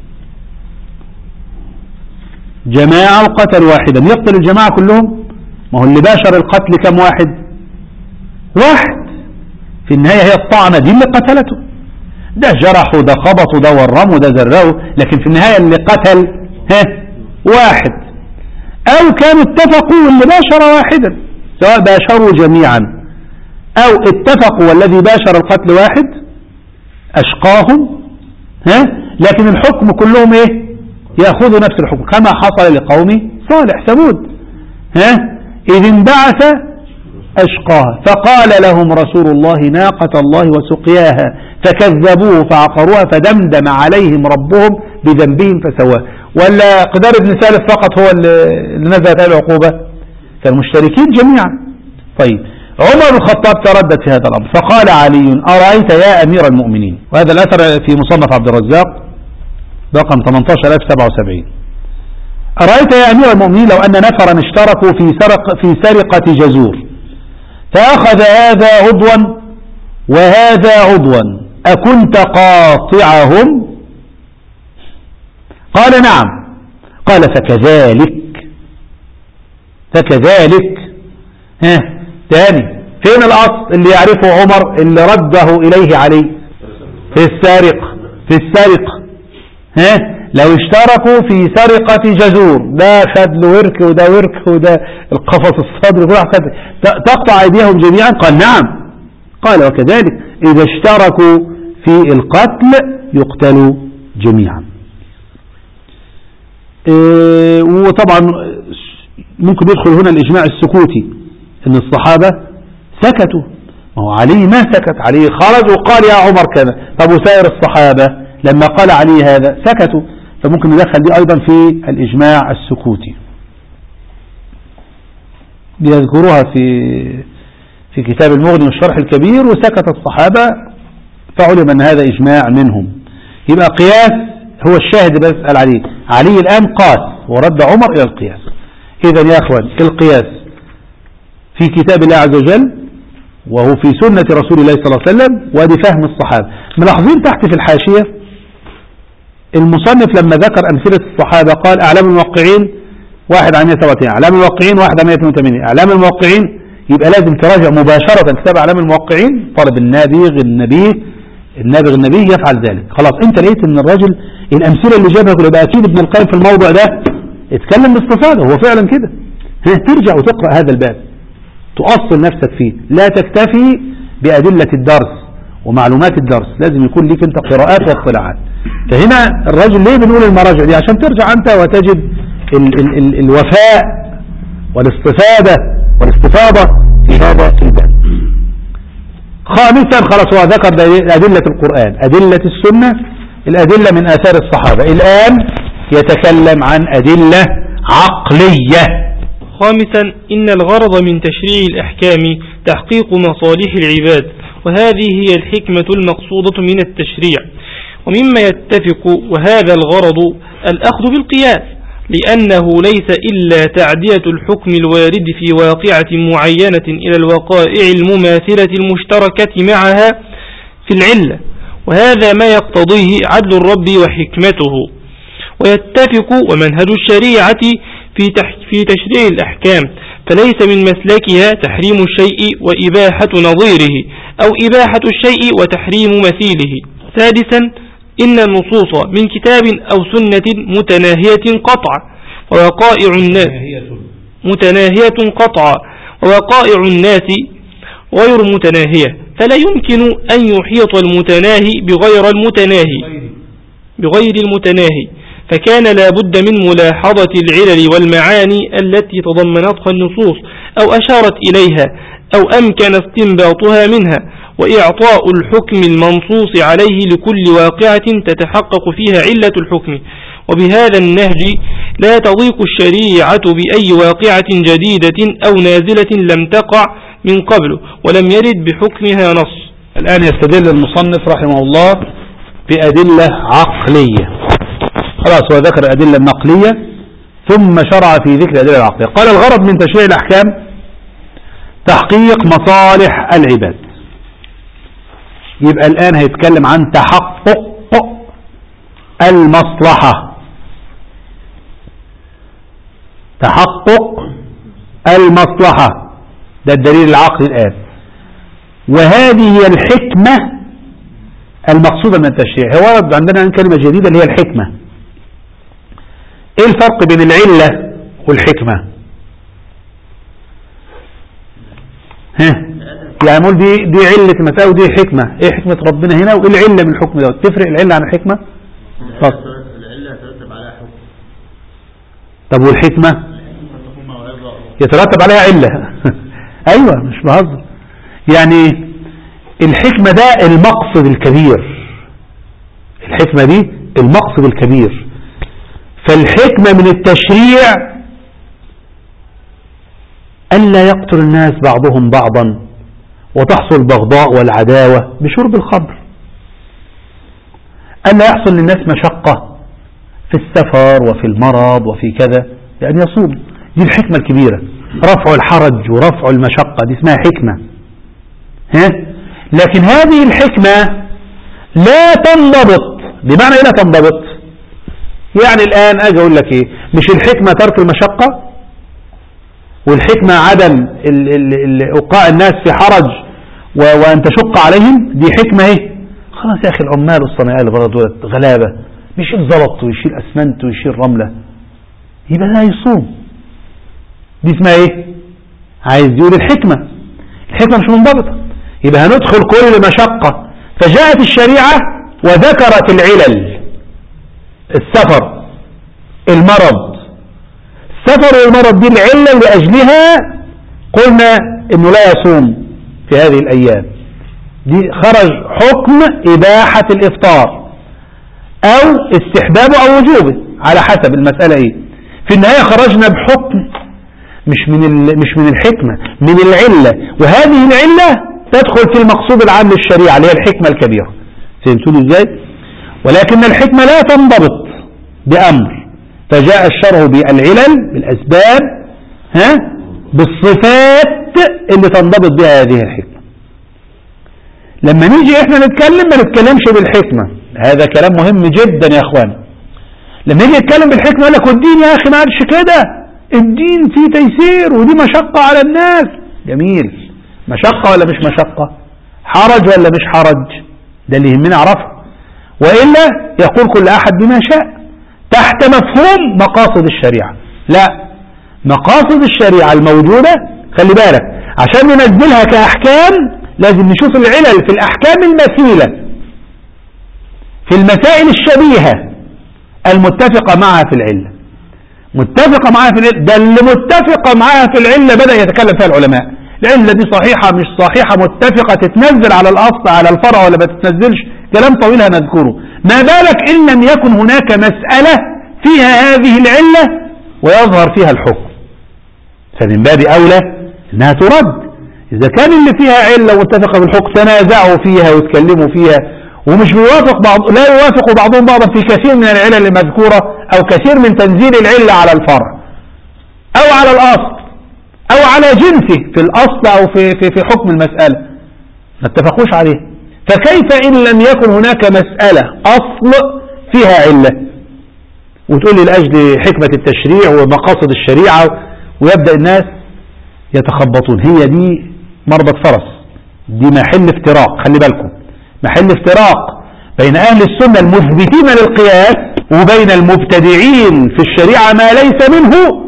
جماعة وقتل واحدا، يقتل الجماعة كلهم؟ ما هو اللي باشر القتل كم واحد؟ واحد. في النهاية هي الطعنة دي اللي قتلته، ده جرحه ده خبطه ده ورمه ده زرعه، لكن في النهاية اللي قتل واحد. أو كانوا اتفقوا اللي باشر واحدا، سواء باشروا جميعا أو اتفقوا والذي باشر القتل واحد أشقاهم، لكن الحكم كلهم ايه؟ يأخذوا نفس الحكم كما حصل لقوم صالح ثمود. إذ انبعث أشقاها فقال لهم رسول الله ناقة الله وسقياها فكذبوه فعقروها فدمدم عليهم ربهم بذنبهم فسواه. ولا قدار بن سالف فقط هو اللي نزلت عليه العقوبة؟ كالمشتركين جميعا. طيب، عمر بن الخطاب تردد في هذا الأمر فقال علي أرأيت يا أمير المؤمنين، وهذا الأثر في مصنف عبد الرزاق رقم 18077. أرأيت يا أمير المؤمنين لو أن نفرا اشتركوا في سرقة جزور فأخذ هذا عضوا وهذا عضوا أكنت قاطعهم؟ قال نعم. قال فكذلك تاني فين الأصل اللي يعرفه عمر اللي رده إليه علي؟ في السرقة. لو اشتركوا في سرقة جزور، ده خد له ورك وده ورك وده القفص الصدر كل واحد تقطع أيديهم جميعا؟ قال نعم. قال وكذلك إذا اشتركوا في القتل يقتلوا جميعا. وطبعا ممكن يدخل هنا الإجماع السكوتي ان الصحابة سكتوا. ما هو علي ما سكت، علي خرج وقال يا عمر كذا. طب وسائر الصحابة لما قال علي هذا سكتوا، فممكن ندخل دي ايضا في الإجماع السكوتي. بيذكروها في كتاب المغني والشرح الكبير. وسكت الصحابة فعلم ان هذا إجماع منهم. يبقى قياس هو الشاهد اللي بسأل عليه. علي الآن قاس ورد عمر إلى القياس. إذن يا أخوان القياس في كتاب الله عز وجل وهو في سنة رسول الله صلى الله عليه وسلم، وادي فهم الصحابة. ملاحظين تحت في الحاشية المصنف لما ذكر أمثلة الصحابة قال أعلام الموقعين 1/187، أعلام الموقعين 1/188، أعلام الموقعين. يبقى لازم تراجع مباشرة كتاب أعلام الموقعين. طالب النابغ النبيه يفعل ذلك. خلاص انت لقيت ان الرجل الأمثلة اللي جابها كل يبقى أكيد ابن القيم في الموضوع ده اتكلم باستفاضة، هو فعلا كده. ترجع وتقرأ هذا الباب تؤصل نفسك فيه، لا تكتفي بأدلة الدرس ومعلومات الدرس، لازم يكون ليك انت قراءات واطلاعات. فهنا الرجل ليه بنقول المراجع دي؟ عشان ترجع انت وتجد الوفاء والاستفاضة في هذا الباب. خامسا خلاص هو ذكر أدلة القرآن، أدلة السنة، الأدلة من آثار الصحابة. الآن يتكلم عن أدلة عقلية. خامسا، إن الغرض من تشريع الأحكام تحقيق مصالح العباد، وهذه هي الحكمة المقصودة من التشريع. ومما يتفق وهذا الغرض الأخذ بالقياس، لأنه ليس إلا تعدية الحكم الوارد في واقعة معينة إلى الوقائع المماثلة المشتركة معها في العلة، وهذا ما يقتضيه عدل الرب وحكمته. ويتفق ومنهج الشريعة في تشريع الأحكام، فليس من مسلكها تحريم الشيء وإباحة نظيره، أو إباحة الشيء وتحريم مثيله. سادسا، إن النصوص من كتاب أو سنة متناهية قطعا ووقائع الناس غير متناهية، فلا يمكن أن يحيط المتناهي بغير المتناهي، فكان لا بد من ملاحظة العلل والمعاني التي تضمنتها النصوص أو أشارت إليها أو أمكن استنباطها منها، وإعطاء الحكم المنصوص عليه لكل واقعة تتحقق فيها علة الحكم. وبهذا النهج لا تضيق الشريعة بأي واقعة جديدة أو نازلة لم تقع من قبل ولم يرد بحكمها نص. الآن يستدل المصنف رحمه الله بأدلة عقلية. خلاص هو ذكر الأدلة النقلية ثم شرع في ذكر الأدلة العقلية. قال الغرض من تشريع الأحكام تحقيق مصالح العباد. يبقى الآن هيتكلم عن تحقق المصلحة. تحقق المصلحة ده الدليل العقلي الآن، وهذه هي الحكمة المقصودة من التشريع. هو ورد عندنا كلمة جديدة اللي هي الحكمة. ايه الفرق بين العلة والحكمة؟ يعني نقول دي علة مسألة ودي حكمة. ايه حكمة ربنا هنا وايه العلة من الحكم ده؟ تفرق العلة عن الحكمة؟ العلة يترتب عليها حكم. طب والحكمة يترتب عليها علة. ايوه مش بهزر. يعني الحكمة ده المقصد الكبير. الحكمة دي المقصد الكبير. فالحكمة من التشريع ألا يقتل الناس بعضهم بعضا وتحصل البغضاء والعداوة بشرب الخمر. ألا يحصل للناس مشقة في السفر وفي المرض وفي كذا لأن يصوم. دي الحكمة الكبيرة، رفع الحرج ورفع المشقة، دي اسمها حكمة. لكن هذه الحكمة لا تنضبط. بمعنى ايه لا تنضبط؟ يعني الآن أجي أقول لك إيه، مش الحكمة ترك المشقة، والحكمة عدم إوقاع الناس في حرج وأن تشق عليهم. دي حكمة إيه؟ خلاص يا أخي العمال والصناعية اللي برا دول غلابة، بيشيل زلط ويشيل أسمنت ويشيل رملة، يبقى ده يصوم. دي اسمها إيه؟ عايز يقول الحكمة مش منضبطة. يبقى هندخل كل مشقة. فجاءت الشريعة وذكرت العلل: السفر، المرض. السفر والمرض دي العلة اللي لأجلها قلنا إنه لا يصوم في هذه الأيام. دي خرج حكم إباحة الإفطار أو استحبابه أو وجوبه على حسب المسألة إيه. في النهاية خرجنا بحكم مش من الحكمة، من العلة، وهذه العلة تدخل في المقصود العام للشريعة اللي هي الحكمة الكبيرة. فهمتوني ازاي؟ ولكن الحكمة لا تنضبط بأمر، فجاء الشرع بالعلل بالأسباب بالصفات اللي تنضبط بها هذه الحكمة. لما نيجي احنا نتكلم ما نتكلمش بالحكمة. هذا كلام مهم جدا يا اخوان. لما نيجي نتكلم بالحكمة يقول لك والدين يا اخي ما عادش كده، الدين فيه تيسير ودي مشقة على الناس. جميل، مشقة ولا مش مشقة؟ حرج ولا مش حرج؟ ده اللي يهمنا اعرفه. وإلا يقول كل أحد بما شاء تحت مفهوم مقاصد الشريعة. لا، مقاصد الشريعة الموجودة خلي بالك عشان ننزلها كأحكام لازم نشوف العلل في الأحكام المثيلة في المسائل الشبيهة المتفقة معها في العلة. متفقة معها في العلة، ده اللي متفقة معها في العلة بدأ يتكلم فيها العلماء. العلة دي صحيحة مش صحيحة، متفقة تتنزل على الأصل على الفرع ولا ما تتنزلش، كلام طويل هنذكره. ما بالك إن لم يكن هناك مسألة فيها هذه العلة ويظهر فيها الحكم. فمن باب أولى أنها ترد. إذا كان اللي فيها علة واتفق بالحكم تنازعوا فيها وتكلموا فيها ومش بيوافق لا يوافق بعضهم بعضا في كثير من العلل المذكورة أو كثير من تنزيل العلة على الفرع أو على الأصل أو على جنسه في الأصل أو في حكم المسألة ما اتفقوش عليه، فكيف إن لم يكن هناك مسألة أصل فيها علة وتقول لي لأجل حكمة التشريع ومقاصد الشريعة ويبدأ الناس يتخبطون. هي دي مربط فرس، دي محل افتراق. خلي بالكم، محل افتراق بين أهل السنة المثبتين للقياس وبين المبتدعين في الشريعة ما ليس منه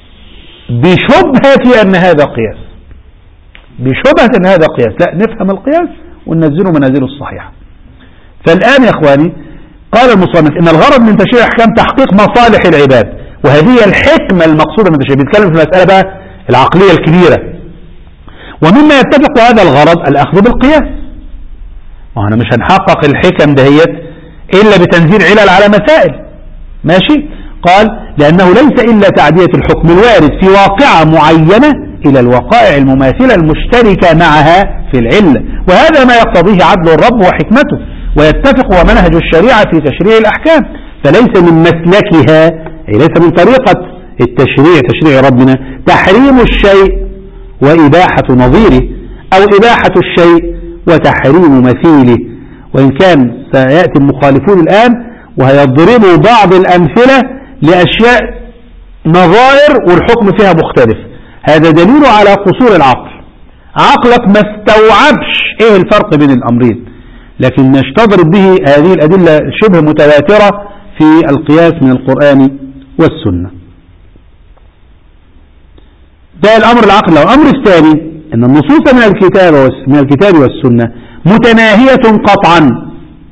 بشبهة أن هذا قياس، بشبهة أن هذا قياس. لا، نفهم القياس وننزله منازله الصحيحة. فالآن يا إخواني قال المصنف إن الغرض من تشريع الأحكام تحقيق مصالح العباد، وهذه الحكمة المقصودة من التشريع. بيتكلم في المسألة بقى العقلية الكبيرة. ومما يتفق هذا الغرض الأخذ بالقياس. وأنا مش هنحقق الحكم دهيت إلا بتنزيل علل على مسائل. ماشي؟ قال لأنه ليس إلا تعدية الحكم الوارد في واقعة معينة إلى الوقائع المماثلة المشتركة معها في العلة، وهذا ما يقتضيه عدل الرب وحكمته، ويتفق ومنهج الشريعة في تشريع الأحكام. فليس من مسلكها، أي ليس من طريقة التشريع تشريع ربنا تحريم الشيء وإباحة نظيره أو إباحة الشيء وتحريم مثيله. وإن كان سيأتي المخالفون الآن وهيضربوا بعض الأمثلة لأشياء نظائر والحكم فيها مختلف. هذا دليل على قصور العقل. عقلك ما استوعبش ايه الفرق بين الأمرين، لكن نستضرب به هذه الأدلة شبه متواترة في القياس من القرآن والسنة. ده الأمر العقل. والأمر الثاني أن النصوص من الكتاب والسنة متناهية قطعا،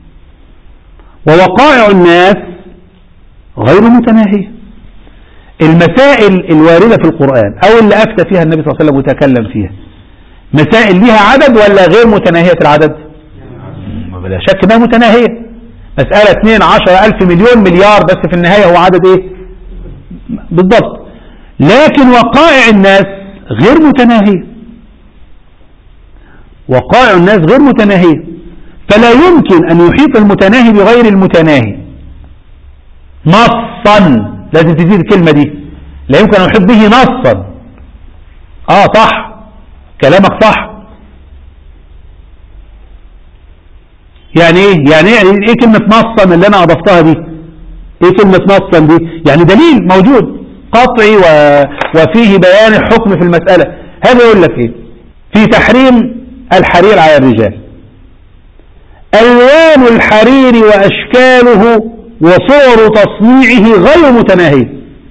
ووقائع الناس غير متناهية. المسائل الواردة في القرآن أو اللي أفتى فيها النبي صلى الله عليه وسلم وتكلم فيها مسائل لها عدد ولا غير متناهية العدد؟ بلا شك انها متناهية. مسألة 2 10 ألف مليون مليار بس في النهاية هو عدد ايه بالضبط. لكن وقائع الناس غير متناهية، وقائع الناس غير متناهية، فلا يمكن أن يحيط المتناهي بغير المتناهي نصا. لازم تزيد الكلمة دي، لا يمكن أن يحيط به نصا. صح، كلامك صح. يعني ايه كلمة نصا اللي انا اضفتها دي؟ ايه كلمة نصا دي؟ يعني دليل موجود قطعي وفيه بيان الحكم في المسألة. هذا يقول لك ايه؟ في تحريم الحرير على الرجال، الوان الحرير واشكاله وصور تصنيعه غير متناهية،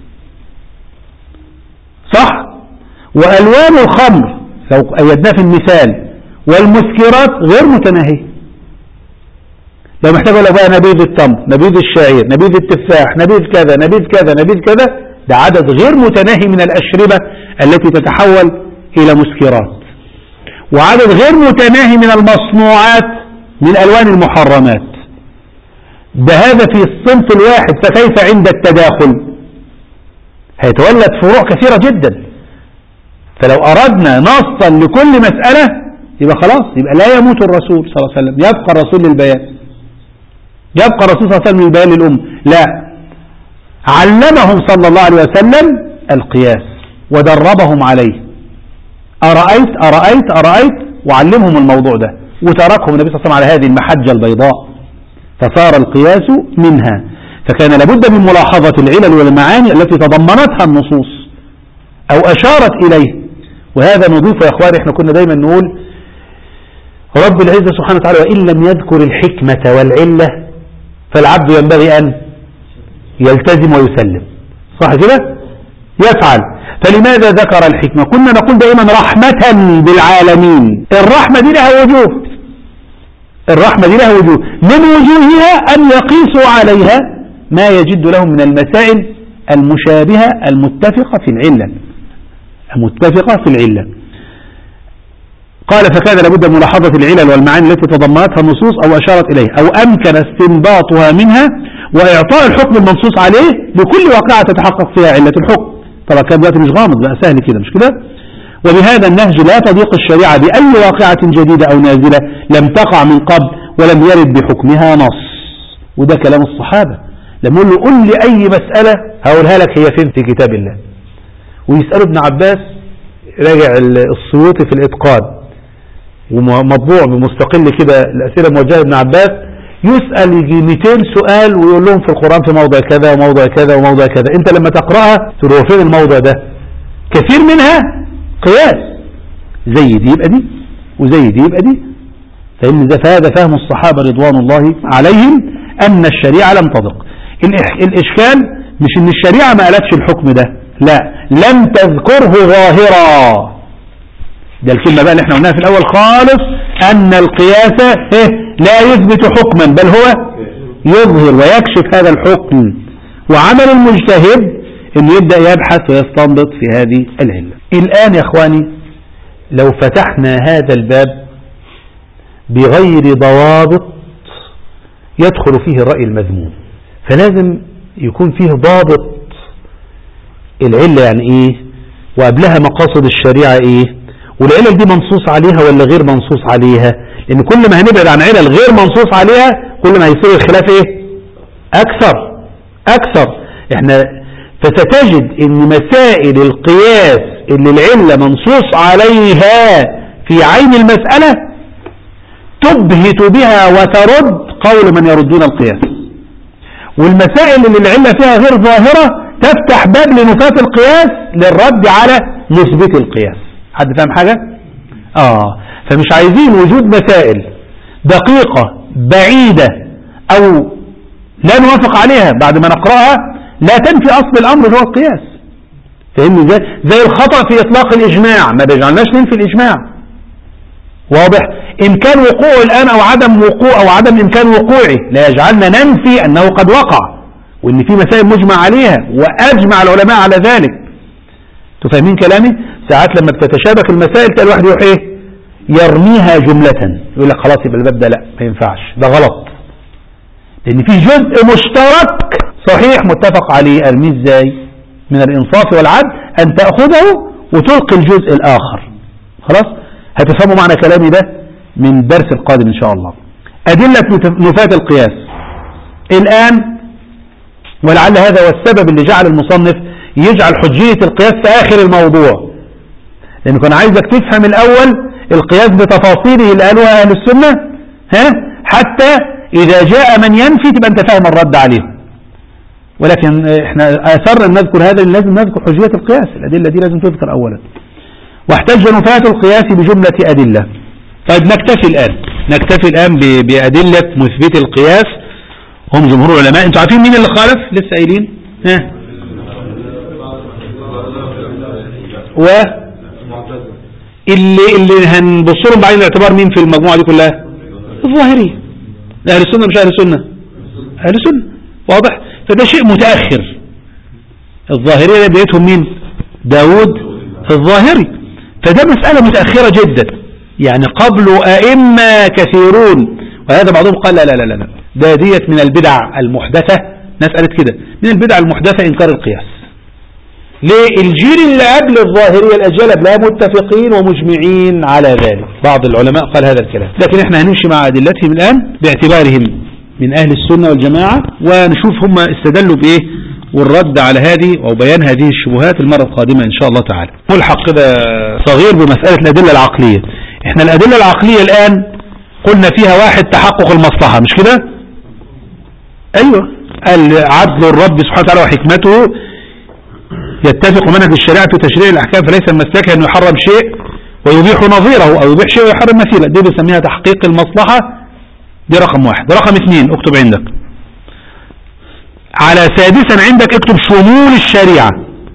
صح؟ والوان الخمر لو أيدناه في المثال والمسكرات غير متناهية. لو محتاج لو بقى نبيذ التمر، نبيذ الشعير، نبيذ التفاح، نبيذ كذا نبيذ كذا نبيذ كذا، ده عدد غير متناهي من الأشربة التي تتحول إلى مسكرات، وعدد غير متناهي من المصنوعات من ألوان المحرمات. ده هذا في الصنف الواحد، فكيف عند التداخل؟ هيتولد فروع كثيرة جدا. فلو أردنا نصا لكل مسألة يبقى خلاص، يبقى لا يموت الرسول صلى الله عليه وسلم، يبقى الرسول للبيان، يبقى الرسول صلى الله عليه وسلم للبيان للأمة. لا، علمهم صلى الله عليه وسلم القياس ودربهم عليه. أرأيت وعلمهم الموضوع ده، وتركهم النبي صلى الله عليه وسلم على هذه المحجة البيضاء، فصار القياس منها. فكان لابد من ملاحظة العلل والمعاني التي تضمنتها النصوص أو أشارت إليه. وهذا نضيف يا إخواني، احنا كنا دايما نقول رب العزة سبحانه وتعالى وإن لم يذكر الحكمة والعلة فالعبد ينبغي أن يلتزم ويسلم، صح كده؟ يفعل. فلماذا ذكر الحكمة؟ كنا نقول دائما رحمة بالعالمين. الرحمة دي لها وجوه، الرحمة دي لها وجوه، من وجوهها أن يقيسوا عليها ما يجد لهم من المسائل المشابهة المتفقة في العلة، المتفقة في العلة. قال فكان لابد من ملاحظة العلل والمعاني التي تضمنتها النصوص أو أشارت إليه أو أمكن استنباطها منها، وإعطاء الحكم المنصوص عليه لكل واقعة تتحقق فيها علة الحكم. طبعا كان دلوقتي مش غامض بقى سهل كده مش كده. وبهذا النهج لا تضيق الشريعة بأي واقعة جديدة أو نازلة لم تقع من قبل ولم يرد بحكمها نص. وده كلام الصحابة لما يقول له قل لي أي مسألة هقولها لك هي فين في كتاب الله. ويسأله ابن عباس، راجع السيوطي في الإتقان ومطبوع بمستقل كده الأسئلة موجهة ابن عباس، يسأل يجي 200 سؤال ويقول لهم في القرآن في موضع كذا وموضع كذا وموضع كذا. انت لما تقرأها تقول هو فين الموضع ده؟ كثير منها قياس، زي دي يبقى دي وزي دي يبقى دي. فهذا فهم الصحابة رضوان الله عليهم أن الشريعة لم تضق. الإشكال مش ان الشريعة ما قالتش الحكم ده، لا، لم تذكره ظاهرا. ده الكلمة بقى اللي احنا قلناها في الأول خالص، أن القياس لا يثبت حكما بل هو يظهر ويكشف هذا الحكم. وعمل المجتهد انه يبدأ يبحث ويستنبط في هذه العلة. الآن يا اخواني لو فتحنا هذا الباب بغير ضوابط يدخل فيه الرأي المذموم، فلازم يكون فيه ضابط العلة يعني ايه، وقبلها مقاصد الشريعة ايه، والعلل دي منصوص عليها ولا غير منصوص عليها. لان كل ما هنبعد عن علل غير منصوص عليها كل ما هيصير الخلاف ايه اكثر. احنا فستجد ان مسائل القياس اللي العلة منصوص عليها في عين المسألة تبهت بها وترد قول من يردون القياس، والمسائل اللي العلة فيها غير ظاهرة تفتح باب لنفاة القياس للرد على مثبت القياس. حد فاهم حاجة؟ فمش عايزين وجود مسائل دقيقة بعيدة او لا نوافق عليها بعد ما نقرأها لا تنفي اصل الامر هو القياس. فهمني زي الخطأ في اطلاق الاجماع، ما بيجعلناش ننفي الاجماع. واضح؟ امكان وقوعه الان او عدم وقوع او عدم امكان وقوعه لا يجعلنا ننفي انه قد وقع، وان في مسائل مجمع عليها واجمع العلماء على ذلك. تفهمين كلامي؟ ساعات لما بتتشابك المسائل تلاقي الواحد يروح ايه يرميها جملة، يقول لك خلاص يبقى الباب ده لا ما ينفعش، ده غلط، لان في جزء مشترك صحيح متفق عليه. ارميه ازاي؟ من الانصاف والعدل ان تأخذه وتلقي الجزء الاخر. خلاص هتفهموا معنى كلامي ده من الدرس القادم ان شاء الله. ادلة نفاة القياس الان، ولعل هذا هو السبب اللي جعل المصنف يجعل حجية القياس في آخر الموضوع، لأنه كان عايزك تفهم الأول القياس بتفاصيله اللي قالوها أهل السنة، حتى إذا جاء من ينفي تبقى أنت فاهم الرد عليه. ولكن احنا أثرنا أن نذكر هذا، لازم نذكر حجية القياس، الأدلة دي لازم تذكر أولا. واحتج نفاة القياس بجملة أدلة. طيب نكتفي الآن بأدلة مثبت القياس هم جمهور العلماء. انتوا عارفين مين اللي خالف؟ لسه قايلين اللي هنبصرهم بعين الاعتبار مين في المجموعة دي كلها؟ الظاهرية. أهل السنة مش أهل السنة، أهل السنة. واضح؟ فده شيء متأخر. الظاهرية بدايتهم مين؟ داود الظاهري. فده مسألة متأخرة جدا، يعني قبل أئمة كثيرون. وهذا بعضهم قال لا لا لا لا، ده ديت من البدع المحدثة. ناس قالت كده من البدع المحدثة إنكار القياس. ليه؟ الجيل اللي قبل الظاهرية الأجيال لا متفقين ومجمعين على ذلك. بعض العلماء قال هذا الكلام، لكن احنا هنمشي مع أدلتهم الآن باعتبارهم من أهل السنة والجماعة، ونشوف هم استدلوا بإيه والرد على هذه أو بيان هذه الشبهات المرة القادمة إن شاء الله تعالى. ملحق كده صغير بمسألة الأدلة العقلية. احنا الأدلة العقلية الآن قلنا فيها واحد تحقق المصلحة، مش كده؟ أيوة، عدل الرب سبحانه وتعالى وحكمته يتفق منهج الشريعة في تشريع الأحكام، فليس المسلك أنه يحرم شيء ويبيح نظيره أو يبيح شيء ويحرم مثيله. دي بنسميها تحقيق المصلحة. دي رقم واحد. رقم اثنين اكتب عندك على سادسا عندك اكتب شمول الشريعة.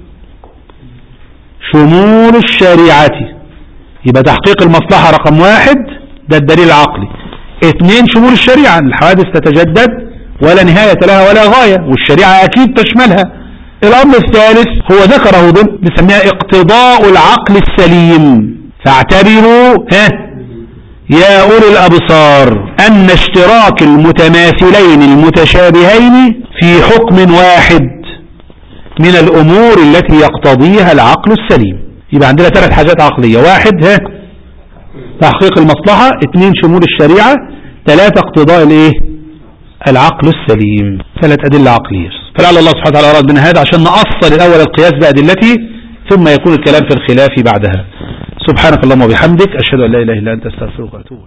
شمول الشريعة يبقى تحقيق المصلحة رقم واحد، ده الدليل العقلي. اثنين شمول الشريعة، الحوادث تتجدد ولا نهاية لها ولا غاية، والشريعة أكيد تشملها. الأمر الثالث هو ذكره ضمن بنسميها اقتضاء العقل السليم. فاعتبروا يا أولي الأبصار أن اشتراك المتماثلين المتشابهين في حكم واحد من الأمور التي يقتضيها العقل السليم. يبقى عندنا 3 حاجات عقلية: 1 تحقيق المصلحة، 2 شمول الشريعة، 3 اقتضاء العقل السليم. 3 أدلة عقلية. فلعل الله سبحانه وتعالى أراد من هذا عشان نأصل الأول القياس بأدلته ثم يكون الكلام في الخلاف بعدها. سبحانك اللهم وبحمدك، أشهد أن لا إله إلا أنت، أستغفرك وأتوب.